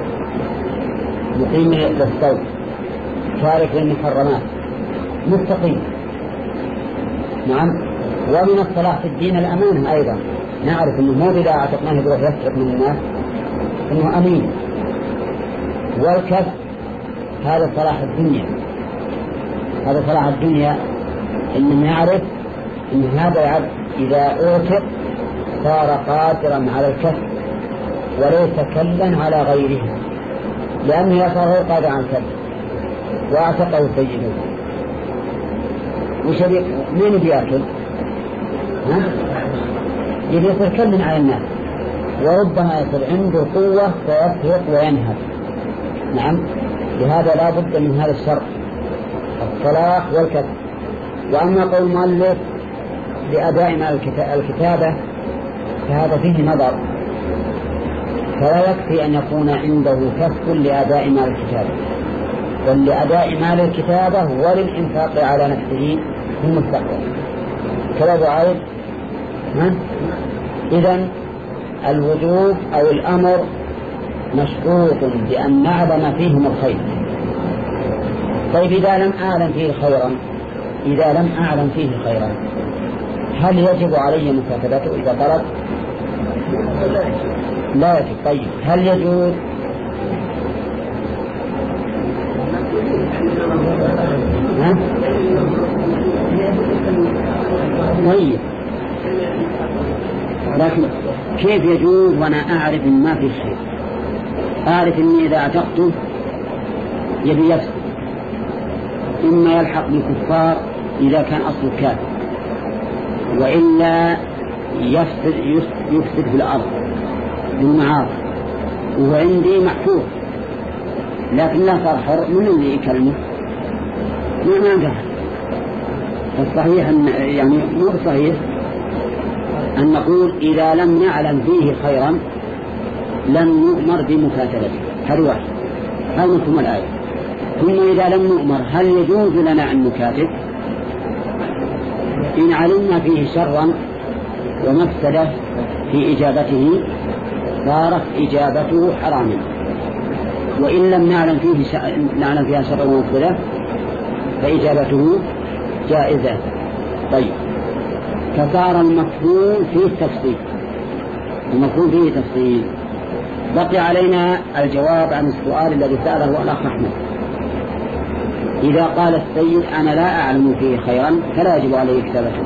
مقيم للصوت، تارك للمحرمات، مستقيم. نعم. ومن الصلاح في الدين الأمانة أيضا، نعرف أنه مو إذا أعتقناه يروح يسرق من الناس، أنه أمين. والكسب هذا صلاح الدنيا، هذا صلاح الدنيا، إن نعرف أن هذا العبد إذا أوتق صار قادرا على الكسب وليس كلا على غيره، لأنه صار هو قادر على الكسب وأعتقه سيده. وشريك مين بيأكل؟ ها؟ يبي يصير كلا على الناس، وربما يصير عنده قوة فيسرق وينهب. نعم، لهذا لا بد من هذا الشرط الصلاح والكسب. وأما قول المؤلف لأداء مال الكتابة فهذا فيه نظر، فلا يكفي أن يكون عنده كسب لأداء مال الكتابة، بل لأداء مال الكتابة وللإنفاق على نفسه في المستقبل. كذا بعيد. إذن الوجوب أو الأمر مشروط بأن نعلم فيهم الخير. طيب إذا لم أعلم فيه خيرا، إذا لم أعلم فيه خيرا هل يجب علي مكاتبته إذا طلب؟ لا يجب. طيب هل يجوز؟ ها؟ طيب لكن كيف يجوز وأنا أعرف إن ما في شيء؟ أعرف إني إذا أعتقته يبي يفسد، إما يلحق بالكفار إذا كان أصل كافر، وإلا يفسد يفسد في الأرض بالمعاصي، وهو عندي محفوظ لكن لا صار حر. من اللي يكلمه؟ ما عنده. الصحيح أن يعني مو صحيح أن نقول إذا لم نعلم فيه خيرا لم نؤمر بمكاتبته. هذا واحد، هذا مفهوم الآية. ثم إذا لم نؤمر هل يجوز لنا أن نكاتب؟ إن علمنا فيه شرا ومفسدة في إجابته صارت إجابته حراما، وإن لم نعلم فيه ش... نعلم فيها شرا ومفسدة فإجابته جائزة. طيب فصار المفهوم فيه تفصيل، المفهوم فيه تفصيل. بقي علينا الجواب عن السؤال الذي سأله الأخ أحمد. إذا قال السيد أنا لا أعلم فيه خيرا فلا يجب عليه كتابته،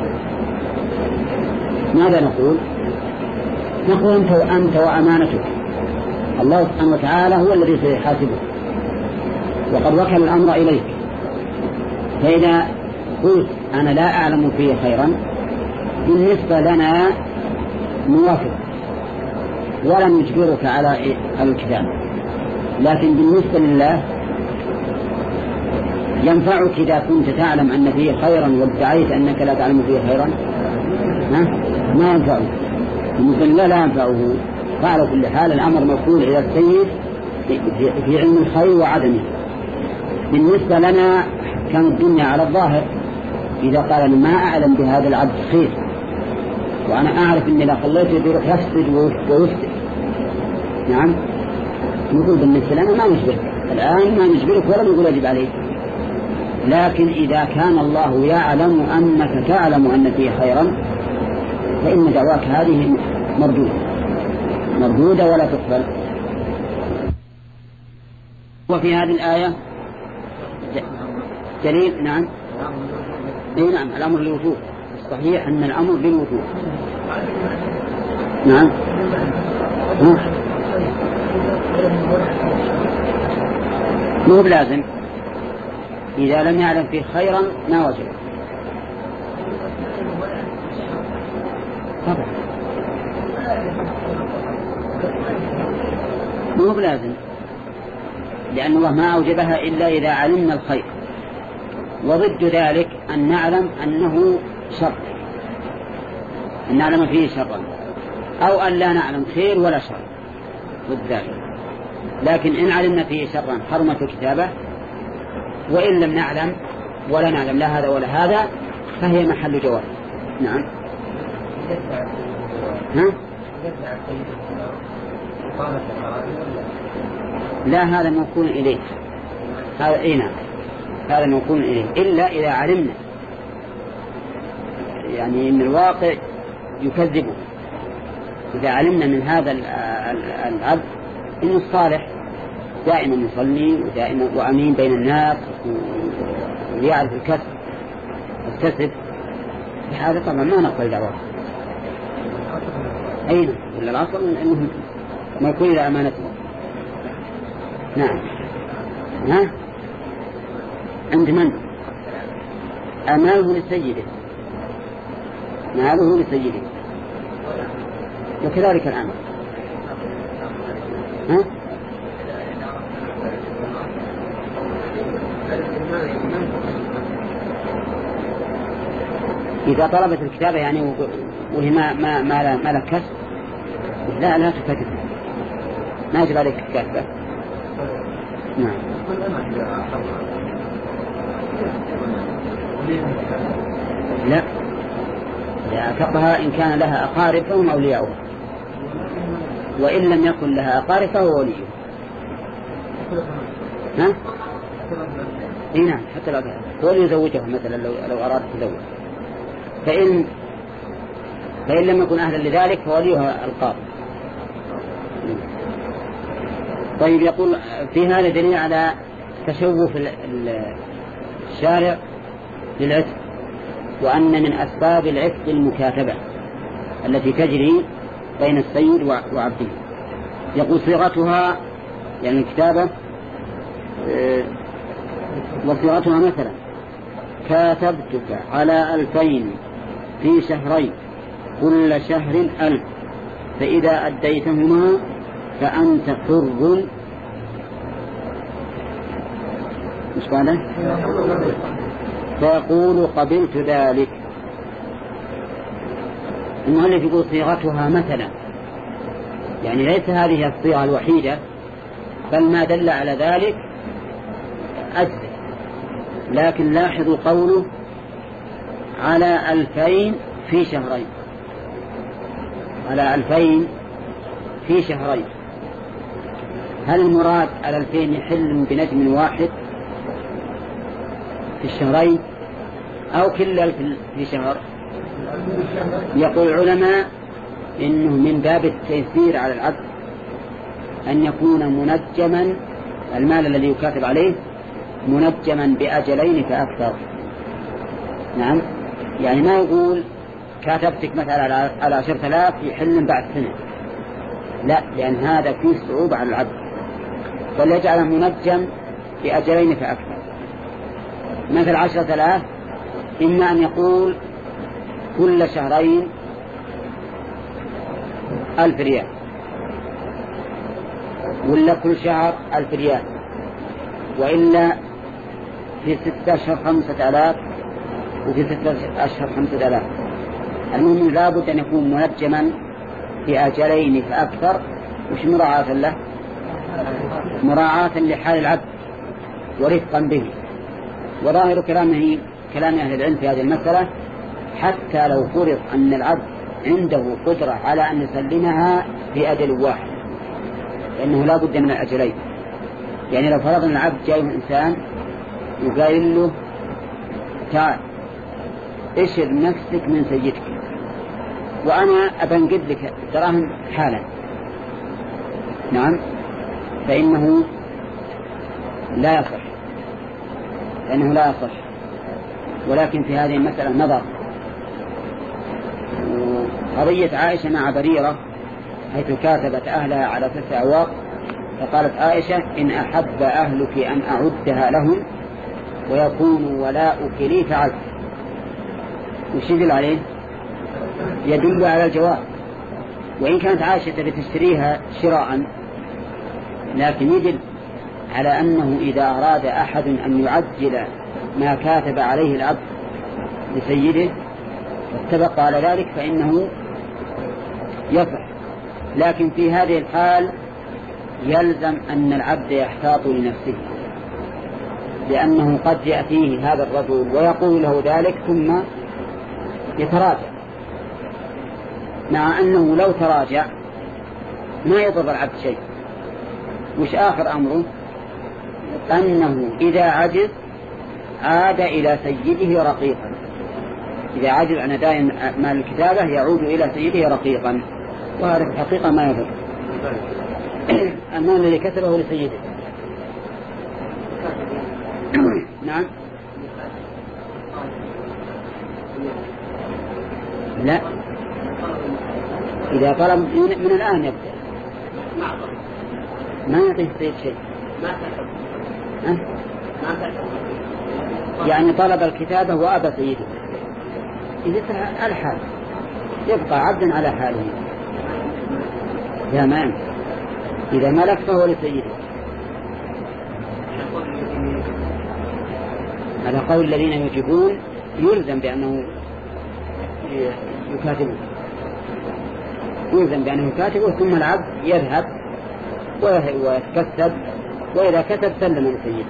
ماذا نقول؟ نقول أنت وأنت وأمانتك، الله سبحانه وتعالى هو الذي سيحاسبه وقد وكل الأمر إليك. فإذا قلت أنا لا أعلم فيه خيرا بالنسبة لنا نوافق ولم نجبرك على الكتاب، لكن بالنسبة لله ينفعك إذا كنت تعلم أن فيه خيرا وادعيت أنك لا تعلم فيه خيرا؟ ما ينفعه. بالنسبة لله لا ينفعه. فعلى كل حال الأمر موصول إلى السيد في علم الخير وعدمه. بالنسبة لنا كان الدنيا على الظاهر، إذا قال أنا ما أعلم بهذا العبد خير وأنا أعرف أني لا خليته بيروح يفسد ويفسد، نعم نقول بالنسبة لنا ما نجبرك الآن، ما نجبرك ولا نقول يجب عليك. لكن إذا كان الله يعلم أنك تعلم أن فيه خيرا فإن دعواك هذه مردودة مردودة ولا تقبل. وفي هذه الآية دليل. نعم اي نعم الأمر للوجوب، الصحيح أن الأمر للوجوب. نعم مو بلازم، إذا لم يعلم فيه خيرا ما وجب. طبعا مو بلازم، لأن الله ما أوجبها إلا إذا علمنا الخير، وضد ذلك أن نعلم أنه شر، أن نعلم فيه شرا، أو أن لا نعلم خير ولا شر، ضد ذلك. لكن إن علمنا فيه شرا حرمت الكتابة، وإن لم نعلم ولا نعلم لا هذا ولا هذا فهي محل جواب. نعم ها؟ لا هذا موكول إليه، هذا إيه نعم هذا موكول إليه، إلا إذا علمنا يعني إن الواقع يكذبه. إذا علمنا من هذا العبد إنه الصالح دائما يصلي ودائما وأمين بين الناس ويعرف الكسب الكسب، هذا طبعا ما نقبل دعواه. أين إلا الأصل أنه ما يكون إلى أمانته. نعم ها عند من؟ أمانه لسيده، ماله لسيده، وكذلك الأمر. ها إذا طلبت الكتابة يعني وهي ما ما ما ما لك كسب، لا لا تكتب، ما يجب عليك الكتابة. نعم لا يعتقها إن كان لها أقارب فهم أولياؤه، وإن لم يكن لها أقارب فهو وليه. ها إيه نعم حتى لو هو يزوجه مثلا لو لو أراد تزوج، فإن فإن لم يكن أهلا لذلك فوليها القاضي. طيب يقول في هذا دليل على تشوف الشارع للعتق، وأن من أسباب العتق المكاتبة التي تجري بين السيد وعبده. يقول صيغتها يعني الكتابة وصيغتها مثلا كاتبتك على ألفين في شهرين كل شهر ألف، فإذا أديتهما فأنت حر. مش قاله فيقول قبلت ذلك. المؤلف يقول صيغتها مثلا، يعني ليس هذه الصيغة الوحيدة، بل ما دل على ذلك أجزء. لكن لاحظوا قوله على ألفين في شهرين، على ألفين في شهرين. هل المراد على ألفين يحل بنجم واحد في الشهرين أو كل ألف في شهر؟ يقول العلماء إنه من باب التيسير على العبد أن يكون منجما، المال الذي يكاتب عليه منجما بأجلين فأكثر. نعم يعني ما يقول كاتبتك مثلا على عشرة آلاف يحل بعد سنة، لا، لأن هذا فيه صعوبة على العبد، بل يجعله منجم بأجلين فأكثر. مثل عشرة آلاف إما أن يقول كل شهرين ألف ريال، ولا كل شهر ألف ريال، وإلا في ستة أشهر خمسة آلاف، وفي ستة أشهر خمسة آلاف. المهم لابد أن يكون منجما بأجلين فأكثر. وش مراعاة له؟ مراعاة لحال العبد ورفقا به. وظاهر كلامه كلام أهل العلم في هذه المسألة حتى لو فرض أن العبد عنده قدرة على أن يسلمها في أجل واحد، لأنه لا بد من الأجلين. يعني لو فرض أن العبد جاء إنسان وقال له تعال اشر نفسك من سيدك وأنا أبنقد لك دراهم حالا، نعم، فإنه لا يصح، فإنه لا يصح. ولكن في هذه المسألة نظر. قضية عائشة مع بريرة حيث كاتبت أهلها على ست أعواق، فقالت عائشة: إن أحب أهلك أن أعدها لهم ويكون ولاؤك لي فعلت. وش يدل عليه؟ يدل على الجواب، وإن كانت عائشة لتشتريها شراء، لكن يدل على أنه إذا أراد أحد أن يعجل ما كاتب عليه العبد لسيده واتفق على ذلك فإنه يصح. لكن في هذه الحال يلزم أن العبد يحتاط لنفسه، لأنه قد يأتيه هذا الرجل ويقول له ذلك ثم يتراجع، مع أنه لو تراجع ما يضر العبد شيء. وش آخر أمره؟ أنه إذا عجز عاد إلى سيده رقيقا. إذا عجز عن أداء مال الكتابة يعود إلى سيده رقيقا، وهذا في الحقيقة ما يضر. المال الذي كتبه لسيده. نعم. لا، إذا طلب من الآن يبدأ ما يعطيه سيد شيء. أه؟ يعني طلب الكتابة وأبى سيده، إذا الحال يبقى عبدا على حاله. يا مان إذا ملك فهو لسيده، على قول الذين يجيبون يلزم بأنه يكاتبه، يلزم بأنه يكاتبه، ثم العبد يذهب ويتكتب، وإذا كتب سلم لسيده.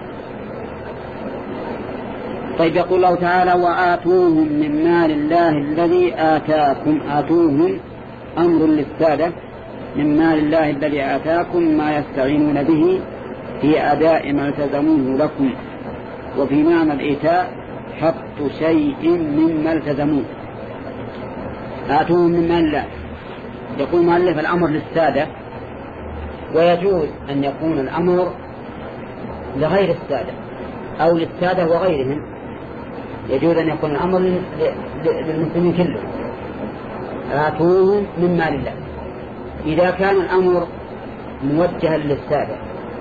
طيب، يقول الله تعالى: وآتوهم من مال الله الذي آتاكم. آتوهم أمر للسادة من مال الله الذي آتاكم ما يستعينون به في أداء ما التزموه لكم، وفي معنى الإيتاء حط شيء مما التزموه. آتوهم من مال الله. يقول مؤلف: الأمر للسادة، ويجوز أن يكون الأمر لغير السادة أو للسادة وغيرهم. يجوز أن يكون الأمر للمسلمين كلهم. آتوهم من مال الله. إذا كان الأمر موجها للسادة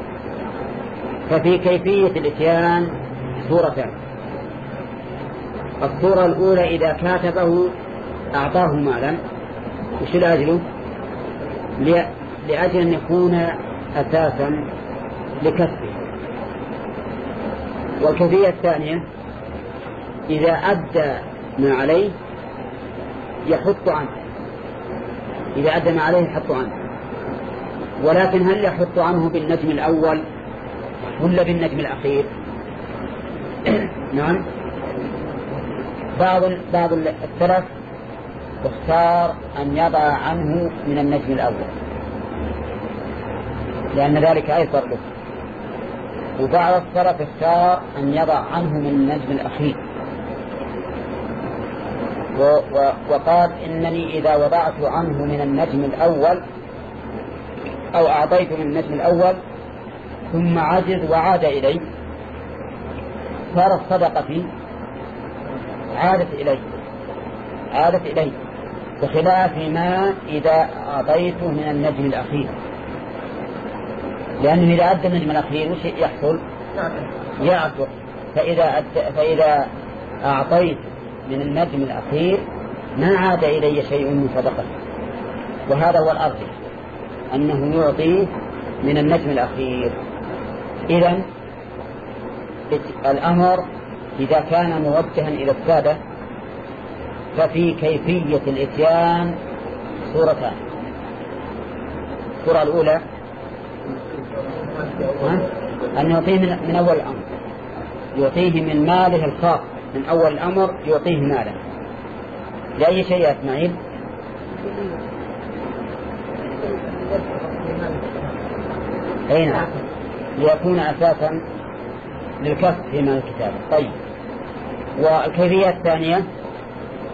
ففي كيفية الإتيان صورتان. الصورة الأولى: إذا كاتبه أعطاه مالا، وش لأجله؟ لأجل أن يكون أساسا لكسبه. والكيفية الثانية: إذا أدى ما عليه يحط عنه، إذا أدى ما عليه يحط عنه. ولكن هل يحط عنه بالنجم الأول ولا بالنجم الأخير؟ نعم. بعض بعض السلف اختار أن يضع عنه من النجم الأول لأن ذلك أيسر له، وبعض السلف اختار أن يضع عنه من النجم الأخير، وقال: إنني إذا وضعت عنه من النجم الأول أو أعطيت من النجم الأول ثم عجز وعاد إليه صارت صدقتي عادت إليه عادت إليه بخلاف ما إذا أعطيته من النجم الأخير، لأنه إذا أدى النجم الأخير وش يحصل؟ يعطل. فإذا, فإذا أعطيت من النجم الأخير ما عاد إلي شيء من صدقه. وهذا هو الأرجح، أنه يعطيه من النجم الأخير. إذن الأمر إذا كان موجها إلى السادة ففي كيفية الإتيان صورتان. الصورة الأولى أن يعطيه من أول الأمر، يعطيه من ماله الخاص من أول الأمر، يعطيه مالا لأي شيء يا إسماعيل؟ أين ليكون أساسا للكسب في مال الكتاب. طيب، والكيفية الثانية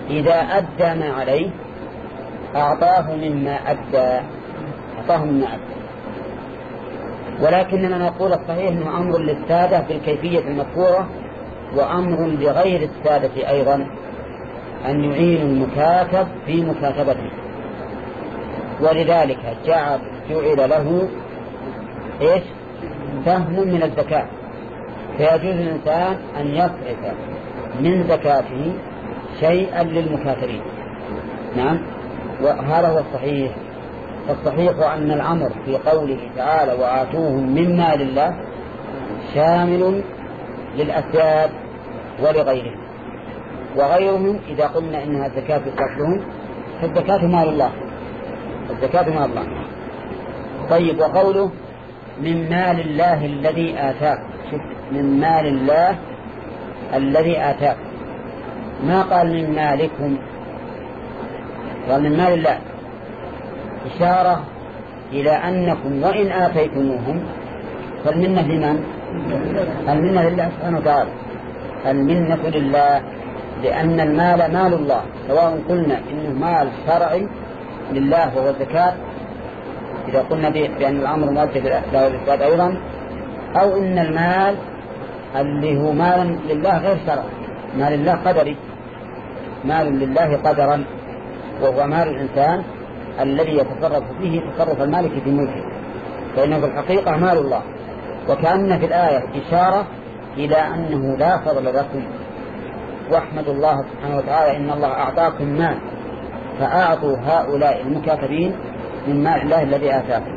إذا أدى ما عليه أعطاه مما أدى أعطاه مما أدى. ولكننا نقول الصحيح أنه أمر للسادة بالكيفية المذكورة، وأمر لغير السادة أيضا أن يعين المكاتب في مكاتبته. ولذلك جعل, جعل له إيش؟ سهم من الزكاة، فيجوز الإنسان أن يصرف من زكاته شيئا للمكاتبين. نعم، وهذا هو الصحيح. الصحيح أن الأمر في قوله تعالى وآتوهم من مال الله شامل للأسباب ولغيرهم، وغيرهم إذا قلنا إنها الزكاة تصلهم فالزكاة مال الله، الزكاة مال الله. طيب، وقوله من مال الله الذي آتاك، شوف، من مال الله الذي آتاك، ما قال من مالكم، قال من مال الله، إشارة إلى أنكم وإن آتيتموهم فالمنة لمن؟ المنة لله سبحانه وتعالى، المنة لله، لأن المال مال الله، سواء قلنا إنه مال شرعي لله وهو الزكاة إذا قلنا بأن الأمر موجه له الإثبات أيضا، أو إن المال اللي هو مال لله غير شرعي، مال الله قدري، مال لله قدرا، وهو مال الإنسان الذي يتصرف فيه تصرف المالك في ملكه، فإنه في الحقيقة مال الله. وكأن في الآية إشارة إلى أنه لا فضل لكم، واحمدوا الله سبحانه وتعالى إن الله أعطاكم مال، فأعطوا هؤلاء المكاتبين من مال الله الذي آتاكم.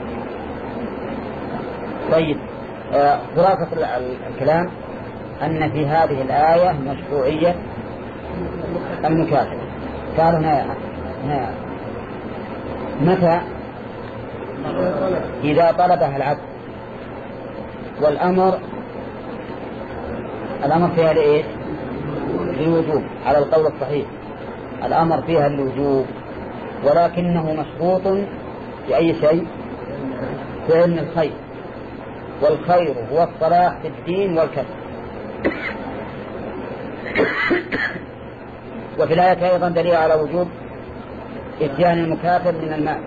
طيب، خلاصة الكلام أن في هذه الآية مشروعية المكاتبة. قالوا هنا هنا متى؟ إذا طلبها العبد، والأمر الأمر فيها لإيه؟ للوجوب على القول الصحيح، الأمر فيها للوجوب، ولكنه مشروط بأي شيء؟ في علم الخير، والخير هو الصلاح في الدين والكسب. وفي الآية أيضا دليل على وجوب إتيان المكاتب من المال،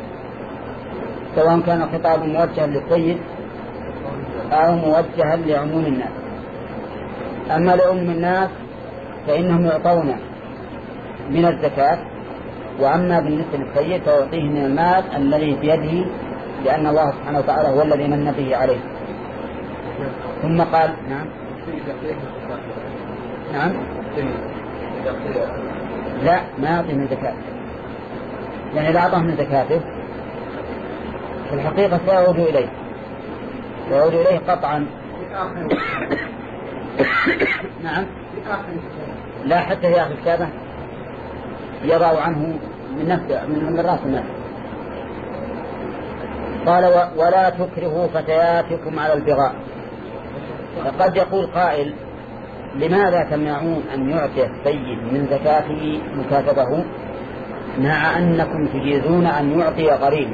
سواء كان الخطاب موجها للسيد أو موجها لعموم الناس. أما لعموم الناس فإنهم يعطون من الزكاة، وأما بالنسبة للسيد فيعطيه من المال الذي بيده، لأن الله سبحانه وتعالى هو الذي من به عليه. ثم قال نعم نعم لا، ما يعطي من زكاة، يعني إذا أعطاه من زكاته في الحقيقة سيعود إليه، سيعود إليه قطعا. نعم، لا، حتى في آخر الكتابة يضع عنه من نفسه من راس الناس. قال ولا تكرهوا فتياتكم على البغاء. فقد يقول قائل لماذا تمنعون أن يعطي السيد من زكاته مكاتبه مع أنكم تجيزون أن يعطي غريمه؟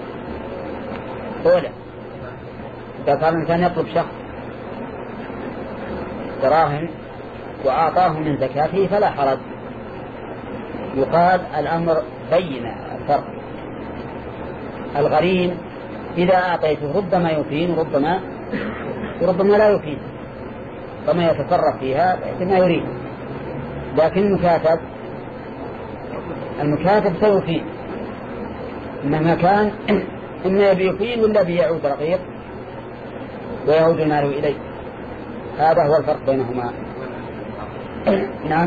أولا، إذا كان الإنسان يطلب شخص دراهم وأعطاه من زكاته فلا حرج، يقال الأمر بين الفرق. الغريم إذا أعطيته ربما يفين ربما ربما لا يفين، فما يتصرف فيها ما يريد. لكن المكاتب المكاتب سيفين، مهما كان، إما يبي يفين ولا بيعود رقيق ويعود المال إليه. هذا هو الفرق بينهما. نعم،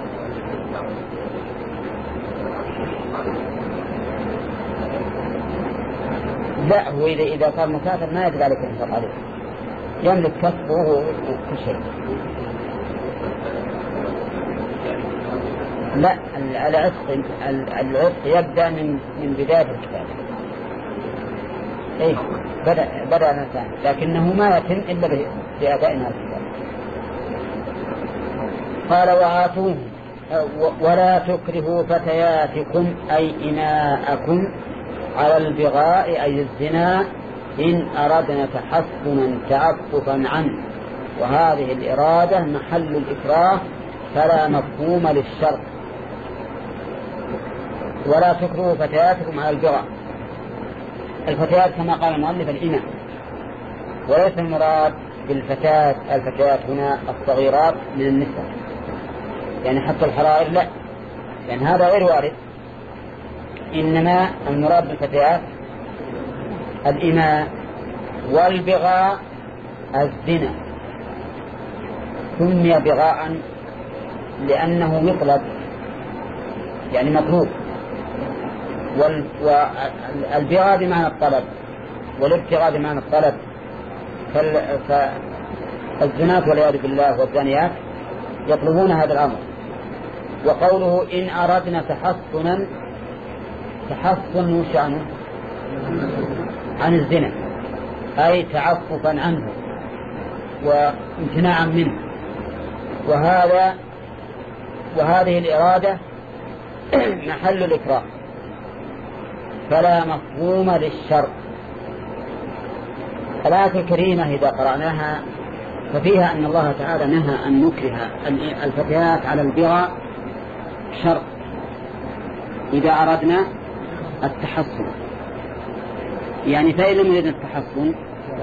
لا، هو إذا إذا صار مكاتب ما يجب عليك الإنفاق عليه، يملك كسبه وكل شيء. لا، العتق العتق يبدأ من من بداية الكتاب. إيه، بدأ بدأ الإنسان، لكنه ما يتم إلا بأداء هذا الكتاب. قال وآتوهم ولا تكرهوا فتياتكم أي إناءكم على البغاء أي الزنا إن أردنا تحسنا تعففا عنه، وهذه الإرادة محل الإكراه فلا مفهوم للشرط. ولا تكرهوا فتياتكم على البغاء. الفتيات كما قال المؤلف الإماء، وليس المراد بالفتيات الفتيات هنا الصغيرات من النساء، يعني حتى الحرائر لا، لأن يعني هذا غير وارد. إنما المراد بالفتيات الإماء. والبغاء الزنا، سمي بغاء لأنه مطلب يعني مطلوب، والبغاء بمعنى الطلب والابتغاء بمعنى الطلب. فالزنات والعياذ بالله والزانيات يطلبون هذا الأمر. وقوله إن أردنا تحصنا، تحصن وش عنه؟ عن الزنا، أي تعففا عنه وامتناعا منه. وهذا وهذه الإرادة محل الإكراه، فلا مفهوم للشرط. الآية الكريمة إذا قرأناها ففيها أن الله تعالى نهى أن نكره الفتيات على البغاء شرط إذا أردنا التحصن. يعني فإن لم يرد التحصن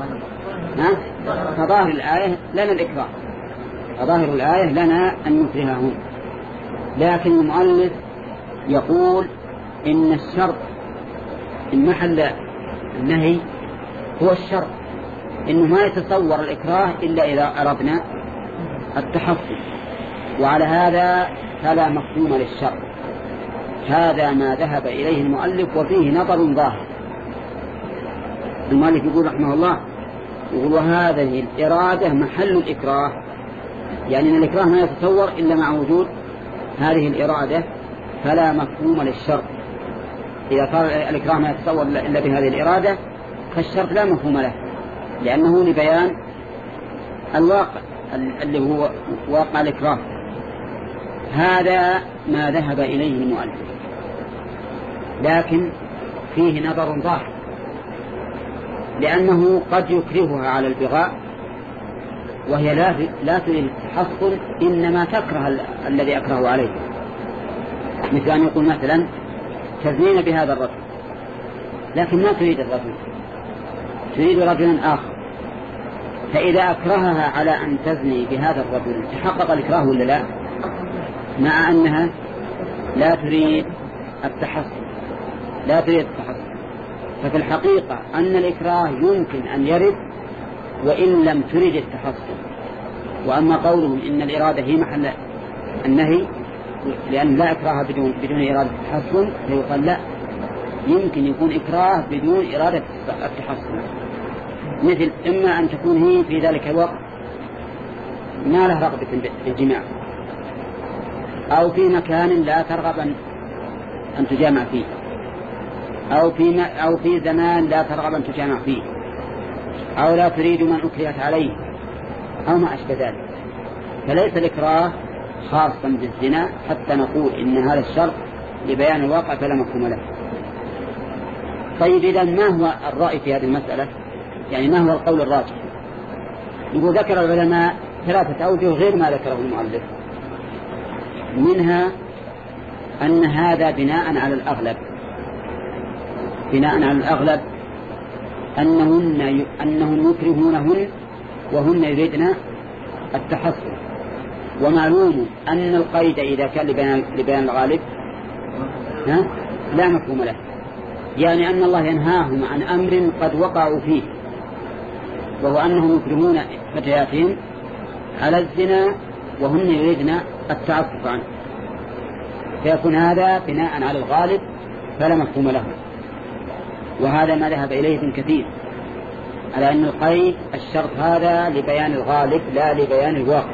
فظاهر الآية لنا الإكراه، فظاهر الآية لنا أن نكرههم. لكن المؤلف يقول إن الشرط إن محل النهي هو الشرط، إنه ما يتصور الإكراه إلا إذا أردنا التحصن. وعلى هذا فلا مفهوم للشرط. هذا ما ذهب إليه المؤلف وفيه نظر ظاهر. المؤلف يقول رحمه الله، يقول وهذه الإرادة محل الإكراه، يعني أن الإكراه ما يتصور إلا مع وجود هذه الإرادة، فلا مفهوم للشرط. إذا صار الإكراه ما يتصور إلا بهذه الإرادة فالشرط لا مفهوم له، لأنه لبيان الواقع اللي هو واقع الإكراه. هذا ما ذهب إليه المؤلف، لكن فيه نظر ظاهر، لأنه قد يكرهها على البغاء وهي لا لا تريد التحصن، إنما تكره ال... الذي أكره عليه. مثل أن يقول مثلا تزنين بهذا الرجل، لكن ما تريد الرجل، تريد رجلا آخر، فإذا أكرهها على أن تزني بهذا الرجل تحقق الإكراه ولا لا؟ مع أنها لا تريد التحصن، لا تريد التحصن. ففي الحقيقة أن الإكراه يمكن أن يرد وإن لم تريد التحصن. وأما قولهم إن الإرادة هي محل النهي لأن لا إكراه بدون, بدون إرادة التحصن، فيقال لا، يمكن يكون إكراه بدون إرادة التحصن. مثل إما أن تكون هي في ذلك الوقت ما له رغبة بالجماع، أو في مكان لا ترغب أن تجامع فيه، أو في, أو في زمان لا ترغب أن تجامع فيه، أو لا تريد من أكرهت عليه، أو ما أشبه ذلك. فليس الإكراه خاصا بالزنا حتى نقول إن هذا الشرط لبيان الواقع فلا مفهوم له. طيب إذن ما هو الرأي في هذه المسألة؟ يعني ما هو القول الراجح؟ يقول ذكر العلماء ثلاثة أوجه غير ما ذكره المؤلف. منها أن هذا بناء على الأغلب، بناء على الأغلب أنهن أنهم يكرهونهن وهن يريدن التحصن. ومعلوم أن القيد إذا كان لبيان الغالب ها لا مفهوم له، يعني أن الله ينهاهم عن أمر قد وقعوا فيه، وهو أنهم يكرهون فتياتهم على الزنا وهن يريدن التعفف عنه، فيكون هذا بناء على الغالب فلا مفهوم له. وهذا ما ذهب إليه ابن كثير على أن القيد الشرط هذا لبيان الغالب لا لبيان الواقع.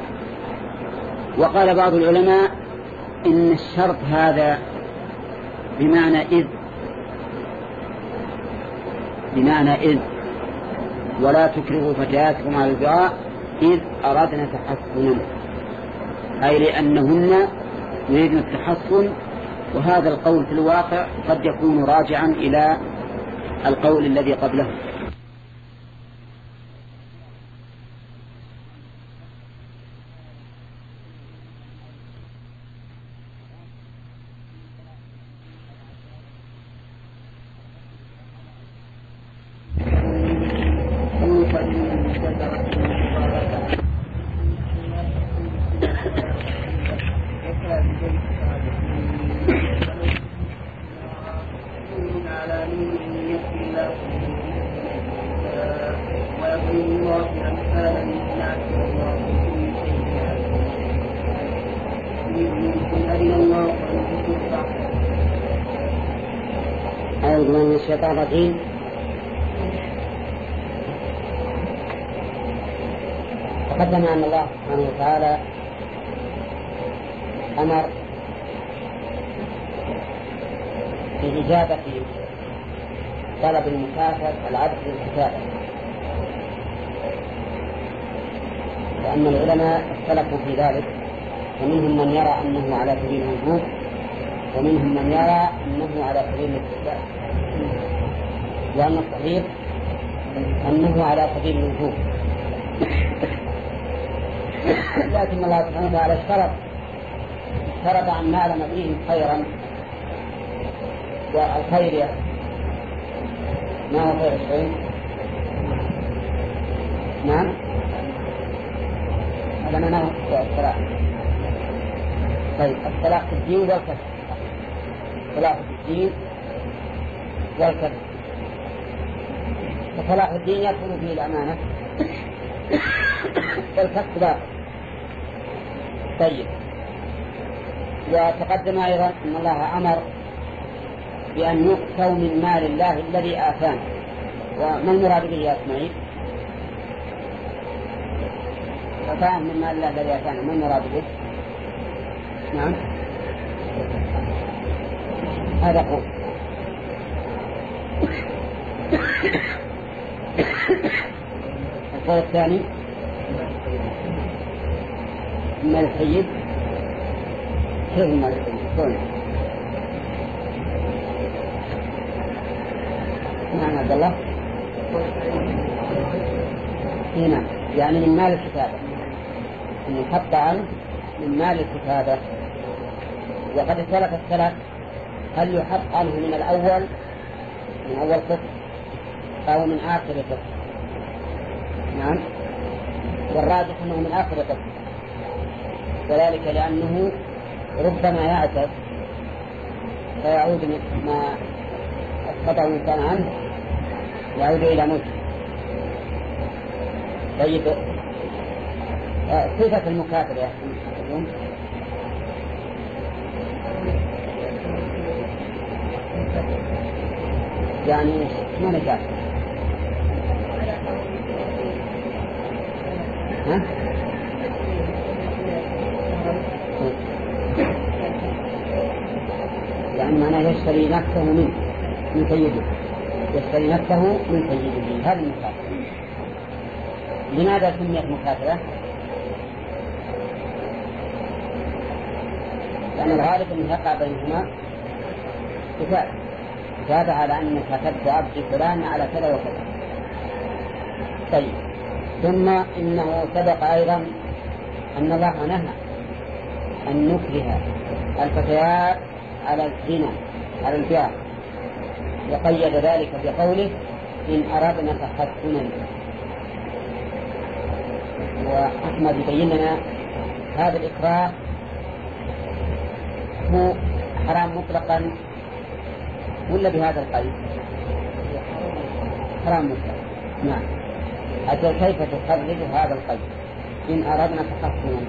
وقال بعض العلماء إن الشرط هذا بمعنى إذ، بمعنى إذ ولا تكرهوا فتياتكم على البغاء إذ أردنا تحصنا، أي لأنهن يريدن التحصن. وهذا القول في الواقع قد يكون راجعا إلى القول الذي قبله. أعوذ من الشيطان الرجيم. تقدم أن الله سبحانه وتعالى أمر بإجابة طلب المسافر العبد للكتابة، وأن العلماء اختلفوا في ذلك، ومنهم من يرى أنه على سبيل الوجوب، ومنهم من يرى أنه على سبيل الاستحباب، وأن الصحيح أنه على سبيل الوجوب. لكن الله سبحانه وتعالى اشترط اشترط أن نعلم فيهم خيرا، والخير ما هو خير الشيء؟ نعم، هذا ما هو الصلاح. طيب، الصلاح في الدين والكسب، الصلاح في الدين والكسب. فصلاح الدين يدخل فيه الأمانة والكسب باطل. طيب، وتقدم أيضا أن الله أمر بأن يؤتوا من مال الله الذي آتانا. وما المراد به يا إسماعيل؟ آتاهم من مال الله الذي آتانا، ما المراد به؟ نعم، هذا قول. القول الثاني مال السيد. كيف مال السيد؟ نعم عبد الله. هنا يعني من مال الكتابة، إنه حط عنه من مال الكتابة. وقد اختلف السلف هل يحط عنه من الأول من أول قسط أو من آخر قسط. نعم، والراجح أنه من آخر قسط، وذلك لأنه ربما يعتد فيعود ما أسقطه الإنسان عنه يعود إلى ملك. طيب، صفة المكافر يا أخي يعني ما نجاح. ها؟ يعني معناه يشتري نفسه من من سيده، يشتري نفسه من سيده. هذا المكافرة. لماذا سميت مكافرة؟ لأن الغالب أنه يقع بينهما كتاب كتاب على أنك كتبت عبد فلان على كذا وكذا. طيب، ثم إنه سبق أيضا أن الله نهى أن نكره الفتيات على الزنا على الجار، وقيد ذلك بقوله إن أردنا تحسنا. وأحمد يبين لنا هذا الإكراه هو حرام مطلقا ولا بهذا القيد؟ حرام مطلقا. نعم، أجل كيف تخرج هذا القيد إن أردنا تحسنا؟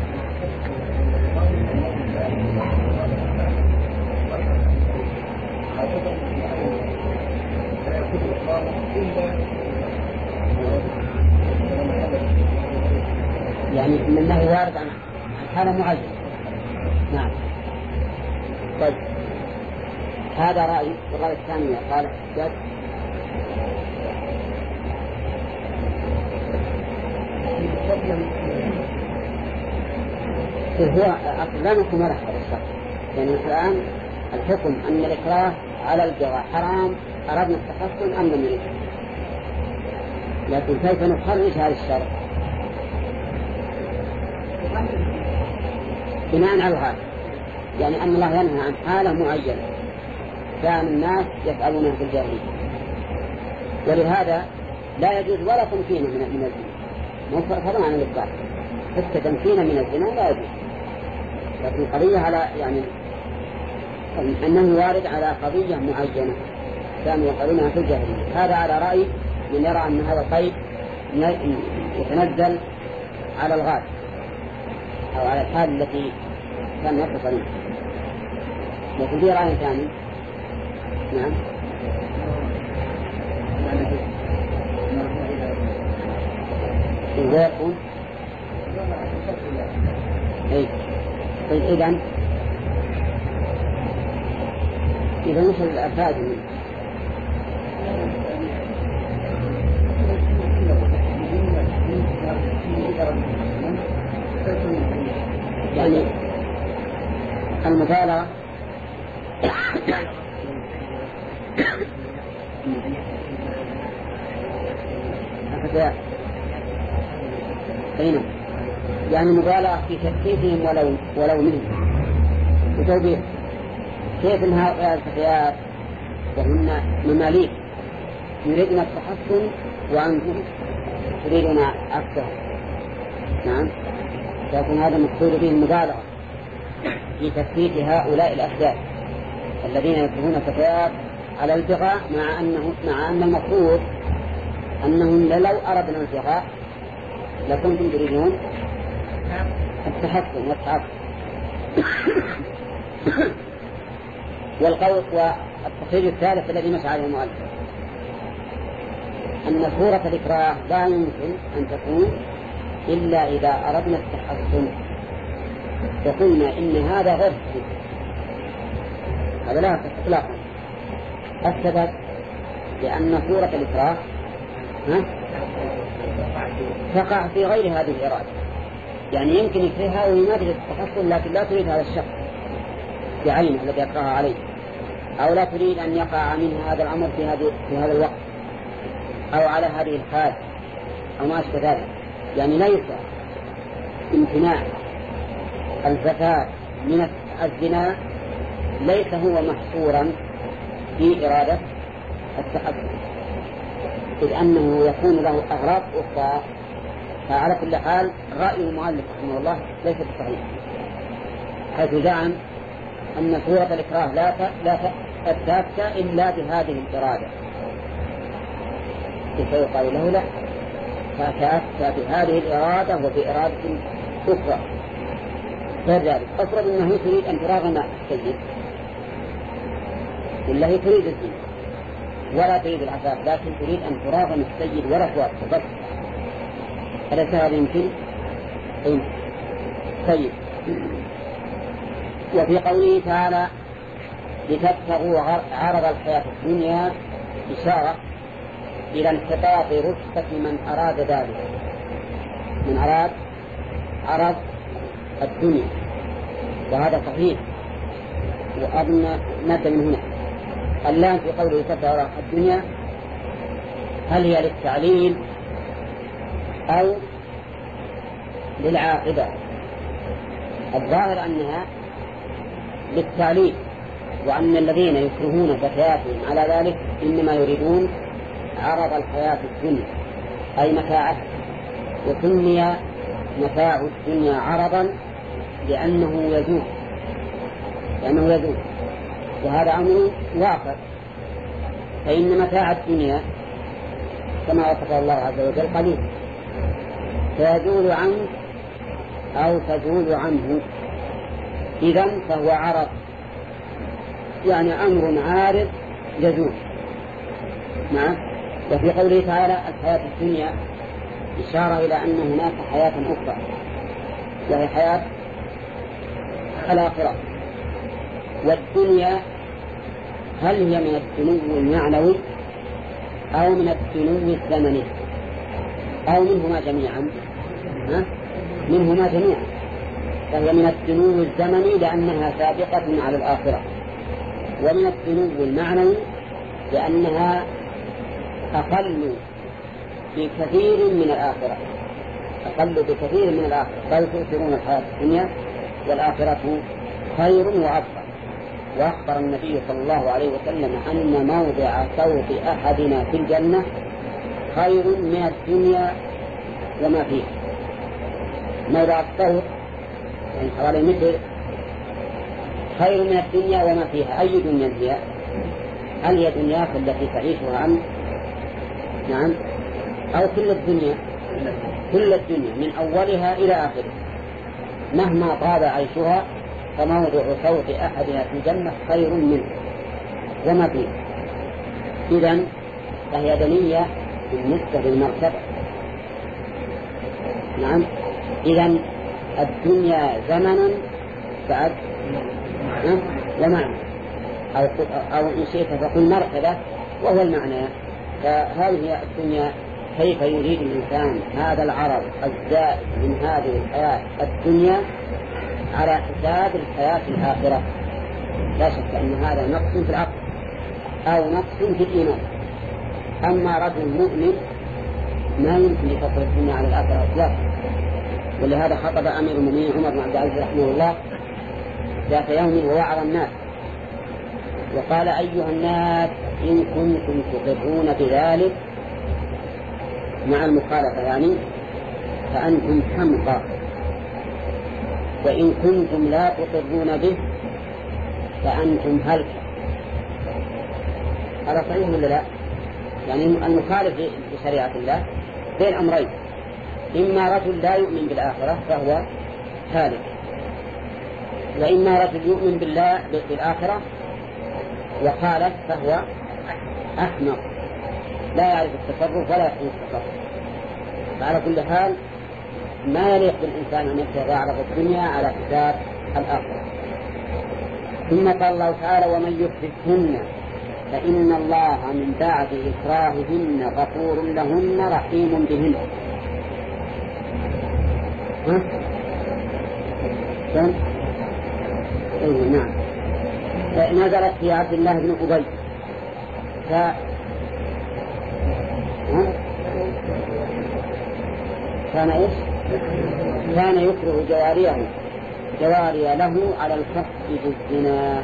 يعني من النهي وارد عن حالة معينة. نعم. طيب، هذا رأي. والرأي الثاني قال الحجاج هو لا نحكم له هذا الشخص. يعني الآن الحكم أن الإكراه على الجراح حرام أردنا التحسن أم لم نريد، لكن كيف نخرج هذا الشرع بناء على هذا؟ يعني أن الله ينهى عن حالة معينة كان الناس يفعلونها في الجاهلية، ولهذا لا يجوز ولا تمكينه من من الزنا، مو فرضا عن الإطلاق، حتى تمكينه من الزنا لا يجوز. لكن قضية على يعني أنه وارد على قضية معينة كانوا يقولونها في الجاهلية. هذا على رأي من يرى أن هذا القيد يتنزل على الغالب أو على الحال التي كان يصف عليها. لكن في رأي ثاني. نعم. إذا يكون أي طيب إذن إذا مش الأفاد يعني المبالغة أفتيات أين يعني مبالغة في تكفيفهم ولو ولو منهم وتوبيخ. كيف إن هؤلاء الفتيات وهن مماليك يريدون التحصن وأنتم تريدون أكثر. نعم. لكن هذا مقصود به المبالغة في تثبيت هؤلاء الأشياء الذين يكرهون الفتيات على البغاء، مع أنه مع أن المفروض أنهم لو أردنا البغاء لكنتم تريدون التحصن والتعفف. والقول والتخريج الثالث الذي مشى عليه المؤلف أن صورة الإكراه لا يمكن أن تكون إلا إذا أردنا التحصن، وقلنا إن هذا غير صحيح، هذا لا إطلاقا. السبب لأن صورة الإكراه تقع في غير هذه الإرادة، يعني يمكن يكرهها ويمارس التحصن لكن لا تريد هذا الشخص بعينه الذي يكرهها عليه، أو لا تريد أن يقع منها هذا الأمر في هذا في هذا الوقت أو على هذه الحال أو ما أشبه ذلك. يعني ليس امتناع الفتاة من الزنا ليس هو محصورا في إرادة التحصن، إذ أنه يكون له أغراض أخرى. فعلى كل حال رأي المؤلف رحمه الله ليس بصحيح، حيث زعم أن صورة الإكراه لا لا تتأتى إلا بهذه الإرادة، كيف يقال له لا فتأتى بهذه الإرادة وبإرادة أخرى غير ذلك. أفرض أنه تريد أن تراغم السيد ولا هي تريد الزنا ولا تريد العفاف، لكن تريد أن تراغم السيد ولا توافق بس، أليس هذا يمكن؟ طيب. وفي قوله تعالى لتبتغوا عرض الحياة الدنيا إشارة إلى انحطاط رتبة من أراد ذلك، من أراد عرض الدنيا، وهذا صحيح. وأظن مادة من هنا اللام في قوله لتبتغوا عرض الدنيا هل هي للتعليل أو للعاقبة؟ الظاهر أنها للتعليل، وأن الذين يكرهون فتياتهم على ذلك إنما يريدون عرض الحياة الدنيا أي متاعه، وسمي متاع الدنيا عرضا لأنه يزول لأنه يزول وهذا أمر واقع. فإن متاع الدنيا كما وصف الله عز وجل قليل، فيزول عنه أو تزول عنه، إذن فهو عرض، يعني أمر عارض يزول. نعم. وفي قوله تعالى الحياة الدنيا إشارة إلى أن هناك حياة أخرى وهي حياة الآخرة. والدنيا هل هي من الدنو المعنوي أو من الدنو الزمني أو منهما جميعا؟ ها؟ منهما جميعا، فهي من الدنو الزمني لأنها سابقة على الآخرة، ومن الدنو المعنوي لأنها أقل بكثير من الآخرة، أقل بكثير من الآخرة، بل تؤثرون الحياة الدنيا والآخرة خير وأبقى. وأخبر النبي صلى الله عليه وسلم أن موضع صوت أحدنا في الجنة خير من الدنيا وما فيها. موضع الطور يعني حوالي متر خير من الدنيا وما فيها. أي دنيا هي؟ هل هي دنياك التي تعيشها أنت؟ نعم، أو كل الدنيا؟ كل الدنيا من أولها إلى آخرها مهما طاب عيشها، فموضع صوت أحدها في الجنة خير منه وما فيه. إذن فهي دنية بالنسبة للمرتبة. نعم، إذن الدنيا زمنا بعد ومعنى، أو, أو إن شئت فقل مرتبة وهو المعنى. فهذه الدنيا كيف يريد الإنسان هذا العرض الزائد من هذه الحياة الدنيا على حساب الحياة الآخرة؟ لا شك أن هذا نقص في العقل أو نقص في الإيمان. أما رجل مؤمن ما يمكن يفضل الدنيا على الآخرة إطلاقا. ولهذا خطب أمير المؤمنين عمر بن عبد العزيز رحمه الله ذات يوم ووعظ الناس وقال: أيها الناس، إن كنتم تقرون بذلك مع المخالفة يعني فأنتم حمقى، وإن كنتم لا تقرون به فأنتم هلكة. هذا صحيح ولا لا؟ يعني المخالف لشريعة الله بين أمرين: إما رجل لا يؤمن بالآخرة فهو هالك، وإما رجل يؤمن بالله بالآخرة وخالف فهو أحمق لا يعرف التصرف ولا يحسن التصرف. فعلى كل حال ما يليق بالإنسان أن يعرض الدنيا على حساب الآخرة. ثم قال الله تعالى: ومن يكرهن فإن الله من بعد إكراههن غفور لهن رحيم بهن. ها؟ كم؟ أيه نعم. نزلت في عبد الله بن أبي ف... كان إيش؟ كان يكره جواريه جواري له على الكف بالزنا.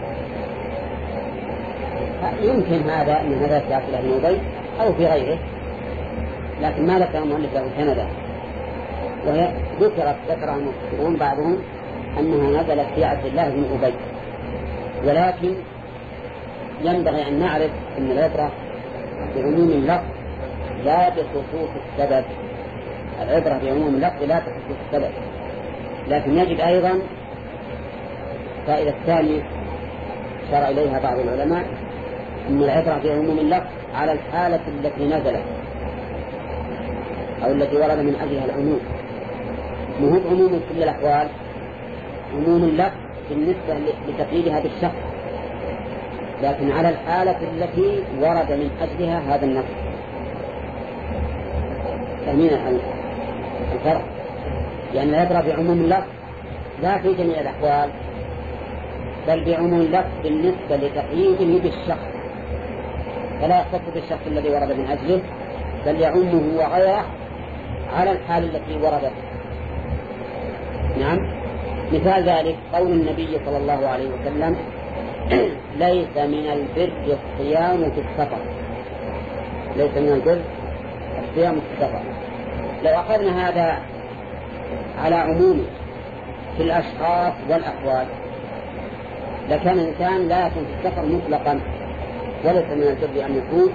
يمكن هذا من هذا في عبد الله بن أبي أو في غيره، لكن ما ذكر المؤلف له سندا، وهي ذكرت ذكرها المفسرون بعضهم أنها نزلت في عبد الله بن أبي. ولكن ينبغي أن نعرف أن العبرة بعموم اللفظ لا بخصوص السبب. العبرة بعموم اللفظ لا بخصوص السبب. لكن يجب أيضا فائدة الثانية شرع إليها بعض العلماء أن العبرة بعموم اللفظ على الحالة التي نزلت أو التي ورد من أجلها العموم، مهم عموم كل الأحوال، عموم اللفظ بالنسبة لتقييدها بالشخص، لكن على الحالة التي ورد من أجلها هذا النص. فهمين الفرق؟ يعني العبرة بعموم اللفظ لا في جميع الأحوال، بل بعموم اللفظ بالنسبة لتقييده بالشخص، فلا يختص بالشخص الذي ورد من أجله، بل يعمه وغيره على الحال التي وردت. نعم، مثال ذلك قول النبي صلى الله عليه وسلم: ليس من البر الصيام في السفر. ليس من البر الصيام في السفر. لو أخذنا هذا على عمومه في الأشخاص والأحوال لكان الإنسان لا يكون في السفر مطلقا، وليس من البر أن يكون،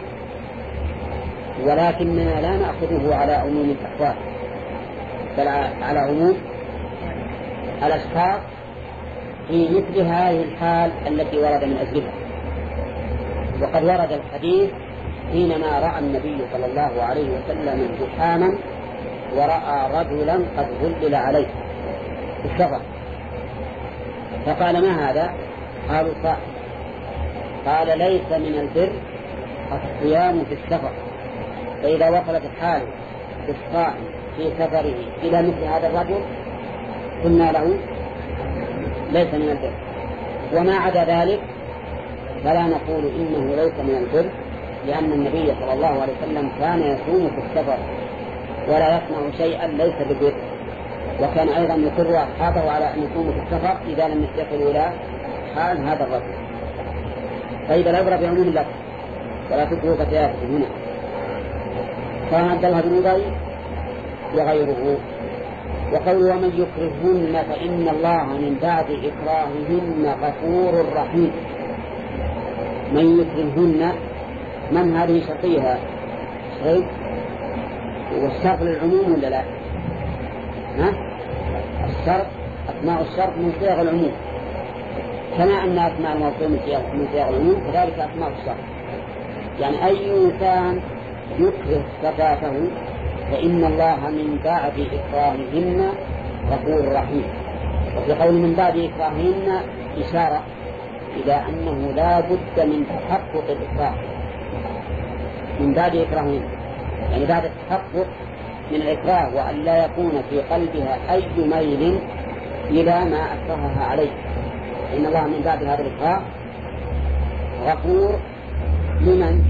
ولكننا لا نأخذه على عموم الأحوال بل على عموم الأشخاص في مثل هذه الحال التي ورد من أجلها. وقد ورد الحديث حينما رأى النبي صلى الله عليه وسلم زحاما ورأى رجلا قد ظلل عليه في السفر، فقال: ما هذا؟ قالوا: صائم. قال: ليس من البر الصيام في السفر. فإذا وصلت الحال بالصائم في سفره إلى مثل هذا الرجل قلنا له ليس من البر، وما عدا ذلك فلا نقول إنه ليس من البر، لأن النبي صلى الله عليه وسلم كان يصوم في السفر ولا يصنع شيئا ليس ببر، وكان أيضا يقر أصحابه على أن يصوموا في السفر إذا لم يصلوا إلى حال هذا الرجل. فإذا العبرة بعموم اللفظ ولا تكره فتياته هنا. فعبد الله بن أبي وغيره. وقول ومن يكرههن فإن الله من بعد إكراههن غفور رحيم. من يكرههن من هذه شرطيها صحيح؟ والشرط للعموم ولا لا؟ ها؟ الشرط أسماء الشرط من صيغ العموم، كما أن أسماء الموصول من صيغ العموم كذلك أسماء الشرط. يعني أي إنسان يكره فتاته فإن الله من بعد إكراههن غفور رحيم. وفي قول من بعد إكراههن إشارة إلى أنه لا بد من تحقق الإكراه من بعد إكراههن، يعني بعد التحقق من الإكراه وأن لا يكون في قلبها أي ميل إلى ما أكرهها عليه. إن الله من بعد هذا الإكراه غفور لمن؟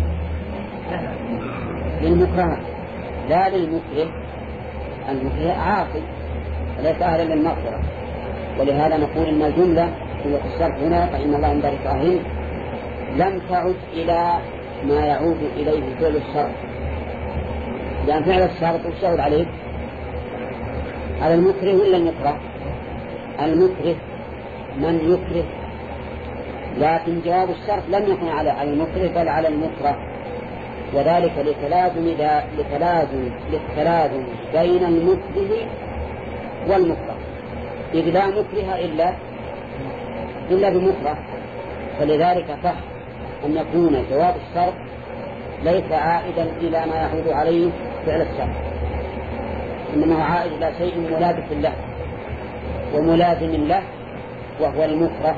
للمكره لا للمكره. المكره عاصي وليس أهلا للمغفرة. ولهذا نقول إن الجملة في الشرط هنا فإن الله من بعد إكراههن لم تعد إلى ما يعود إليه فعل الشرط، لأن فعل الشرط يشتغل عليه على المكره ولا المكره؟ المكره من يكره، لكن جواب الشرط لم يكن على المكره بل على المكره، وذلك لتلازم لتلازم للتلازم بين المكره والمكره، إذ لا مكره إلا إلا بمكره. فلذلك صح أن يكون جواب الشرط ليس عائدا إلى ما يعود عليه فعل الشرط، إنما عائد إلى شيء ملابس له وملازم له وهو المكره.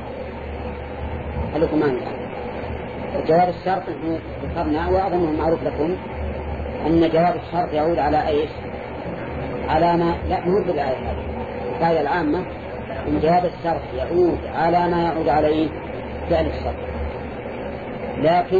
هلكم معي جواب الشرط ذكرنا وأظنه معروف لكم أن جواب الشرط يعود على أيش؟ على ما لا نرد الآية هذه القاعدة العامة أن جواب الشرط يعود على ما يعود عليه فعل الشرط، لكن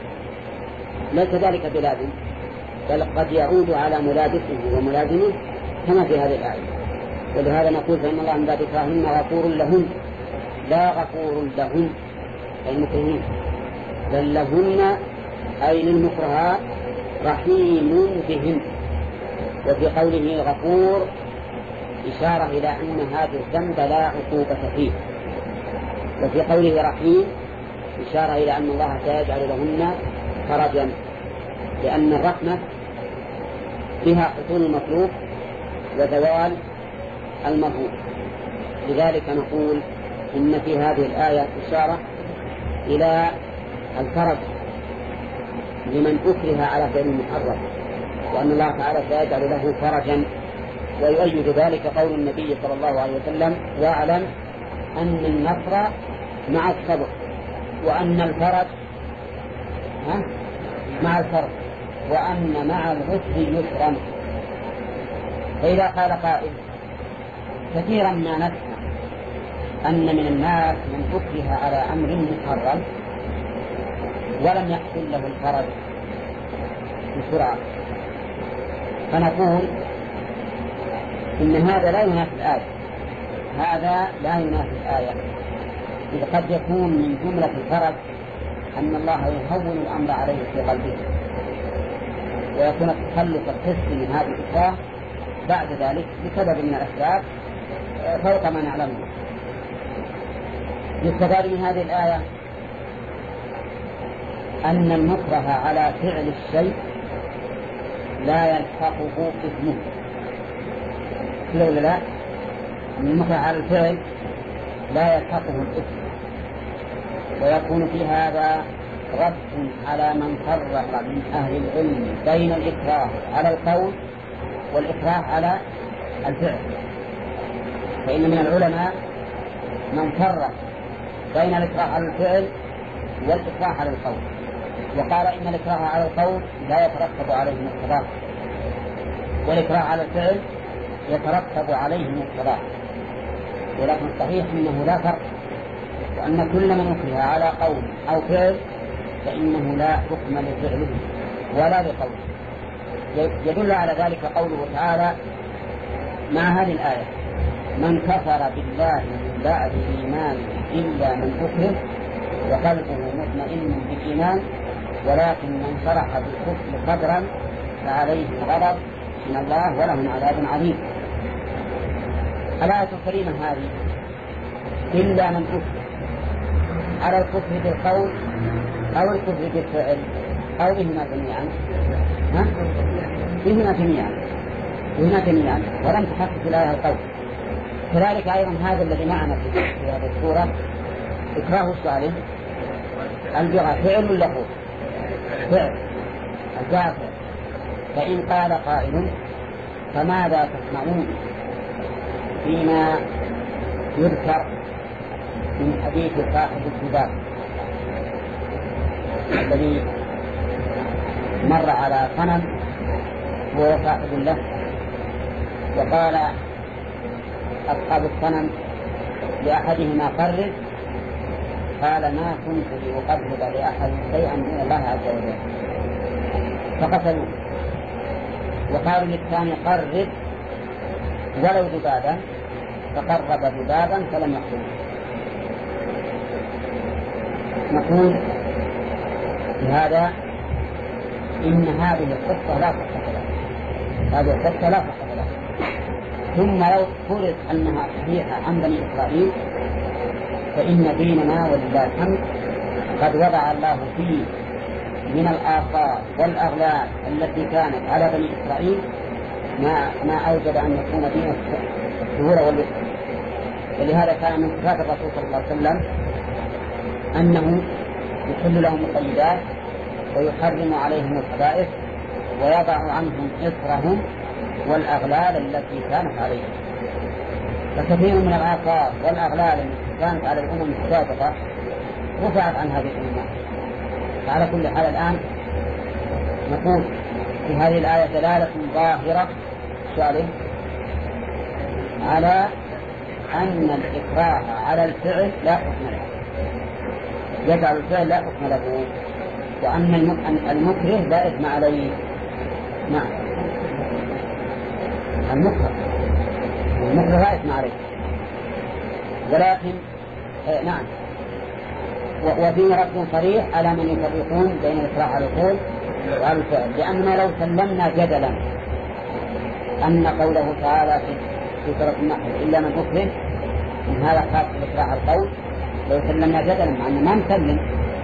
ليس ذلك بلازم بل قد يعود على ملابسه وملازمه كما في هذه الآية. ولهذا نقول فإن الله من بعد إكراههن غفور لهن لا غفور لهن المكرهين بل لهن أي للمكرهات رحيم بهن. وفي قوله غفور إشارة إلى أن هذا الذنب لا عقوبة فيه، وفي قوله رحيم إشارة إلى أن الله سيجعل لهن فرجا، لأن الرحمة فيها حصول المطلوب وزوال المرهوب. لذلك نقول إن في هذه الآية إشارة إلى الفرج لمن أكره على فعل المحرم، وأن الله تعالى سيجعل له فرجا. ويؤيد ذلك قول النبي صلى الله عليه وسلم واعلم أن النصر مع الصبر وأن الفرج مع الفرج وأن مع العسر يسرا. فإذا قال قائل كثيرا ما نسمع أن من الناس من أكره على أمر محرم ولم يحصل له الفرج بسرعة، فنقول إن هذا لا ينافي الآية، هذا لا ينافي الآية، إذ قد يكون من جملة الفرج أن الله يهون الأمر عليه في قلبه ويكون التخلص الحسي من هذه الإكراه بعد ذلك بسبب من الأسباب فوق ما نعلمه. يستفاد من هذه الآية أن المكره على فعل الشيء لا يلحقه إثمه، لو لا المكره على الفعل لا يلحقه الإثم، ويكون في هذا رد على من فرق من أهل العلم بين الإكراه على القول والإكراه على الفعل. فإن من العلماء من فرق بين الإكراه على الفعل والإكراه على القول، وقال إن الإكراه على القول لا يترتب عليه مقتضاه والإكراه على الفعل يترتب عليه مقتضاه. ولكن الصحيح أنه لا فرق، وأن كل من أكره على قول أو فعل فإنه لا حكم لفعله ولا لقوله. يدل على ذلك قوله تعالى مع هذه الآية من كفر بالله من بعد إيمان إلا من أكره وقلبه مطمئن بالإيمان ولكن من شرح بالكفر صدرا فعليه غضب من الله ولهم عذاب عليم. الآية الكريمة هذه إلا من كفر على الكفر بالقول أو الكفر بالفعل أو بهما جميعا، ها؟ بهما جميعا بهما جميعا ولم تحقق الآية القول. كذلك أيضا هذا الذي معنا في هذه السورة إكراه الصالح البغاء فعل ولا قول؟ فعل الكافر. فإن قال قائل فماذا تصنعون فيما يذكر من حديث صاحب الذباب الذي مر على صنم هو صاحب له وقال أصحاب الصنم لأحدهما قرب، قال ما كنت لأقرب لأحد شيئا من الله عز وجل فقتلوه. وقالوا للثاني قرب ولو ذبابا فقرب ذبابا فلم يقتله. نقول لهذا إن هذه القصة لا صحة لها، هذه القصة لا صحة لها. ثم لو فرض أنها صحيحة عن بني إسرائيل فإن ديننا ولله الحمد قد وضع الله فيه من الآثار والأغلال التي كانت على بني إسرائيل ما ما أوجب أن يكون دين السهولة واليسر. ولهذا كان من صفات الرسول صلى الله عليه وسلم أنه يحل لهم الطيبات ويحرم عليهم الخبائث ويضع عنهم إصرهم والأغلال التي كانت عليهم. فكثير من الآثار والأغلال التي كانت على الأمم السابقة رفعت عن هذه الأمة. فعلى كل حال الآن نقول في هذه الآية دلالة ظاهرة شاليه على أن الإكراه على الفعل لا حكم له، يجعل الفعل لا حكم له، وأن المكره لا إثم عليه. نعم المكره المكره لا إثم عليه، ولكن آه نعم وفيه رد صريح على من يفرقون بين الإكراه على القول وعلى الفعل، لأننا لو سلمنا جدلا أن قوله تعالى في سورة النحل إلا من أكره من هذا خاص بالإكراه على القول، لو سلمنا جدلا مع أن ما نسلم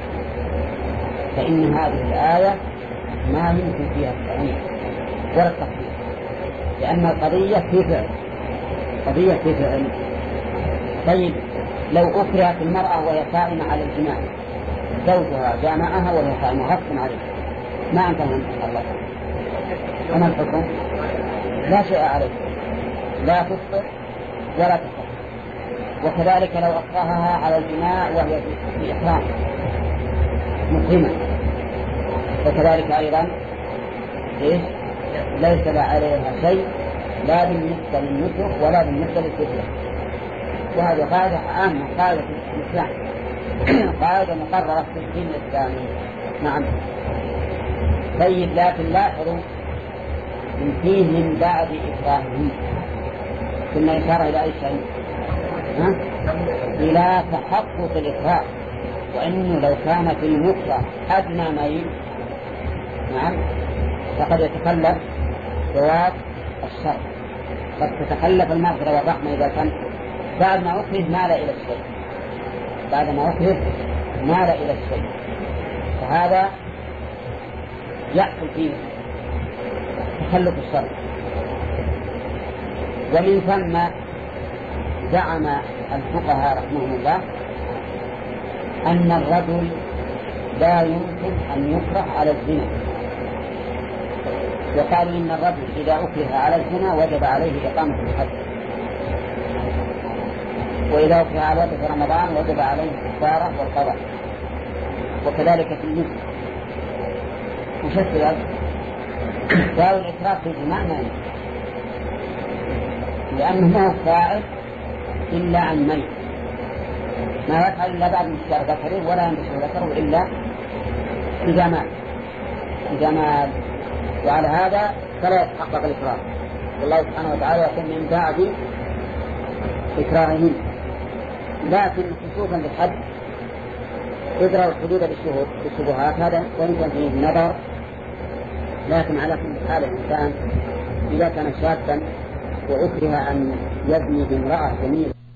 فإن هذه الآية ما يمكن فيها التعنيف ولا التخفيف، لأن القضية في فعل قضية في فعل. طيب لو أكرهت المرأة وهي قائمة على الجماع زوجها جامعها وهي قائمة غصبا عليه ما أنت من الله وما الحكم؟ لا شيء عليه، لا تفطر ولا تفطر. وكذلك لو أكرهها على الجماع وهي في إحرام مقيمة وكذلك أيضا إيش؟ ليس عليها شيء لا بالنسبة للنسخ ولا بالنسبة للفطر. وهذه قاعدة عامة قاعدة في الإسلام قاعدة مقررة في الدين الإسلامي. نعم. طيب لكن لاحظوا من فيه من بعد إكراههم كنا إشارة إلى أي شيء ها؟ إلى تحقق الإكراه، وإنه لو كان في المكره أدنى ميل نعم فقد يتخلف جواب الشر، قد تتخلف المغفرة والرحمة إذا كان بعد ما أكره مال إلى الشيء بعد ما أكره مال إلى الشيء، فهذا يحصل فيه تخلف الشر. ومن ثم زعم الفقهاء رحمهم الله أن الرجل لا يمكن أن يكره على الزنا، وقالوا إن الرجل إذا أكره على الزنا وجب عليه إقامة الحد، وإذا أكره على وقت رمضان وجب عليه الكفارة والقضاء، وكذلك في النسك. وش السبب؟ قالوا الإكراه في الجماع ما يمكن، لأنه ما هو فاعل إلا عن ميت، ما يفعل إلا بعد انتشار ذكره ولا ينتشر ذكره إلا إذا مات إذا مات وعلى هذا فلا يتحقق الإكراه. والله سبحانه وتعالى يقول من بعد إكراههم. لكن خصوصا بالحد ادرأوا الحدود بالشبهات، هذا وإن كان فيه نظر لكن على كل حال الإنسان إذا كان شابا وأكره أن يبني بامرأة جميلة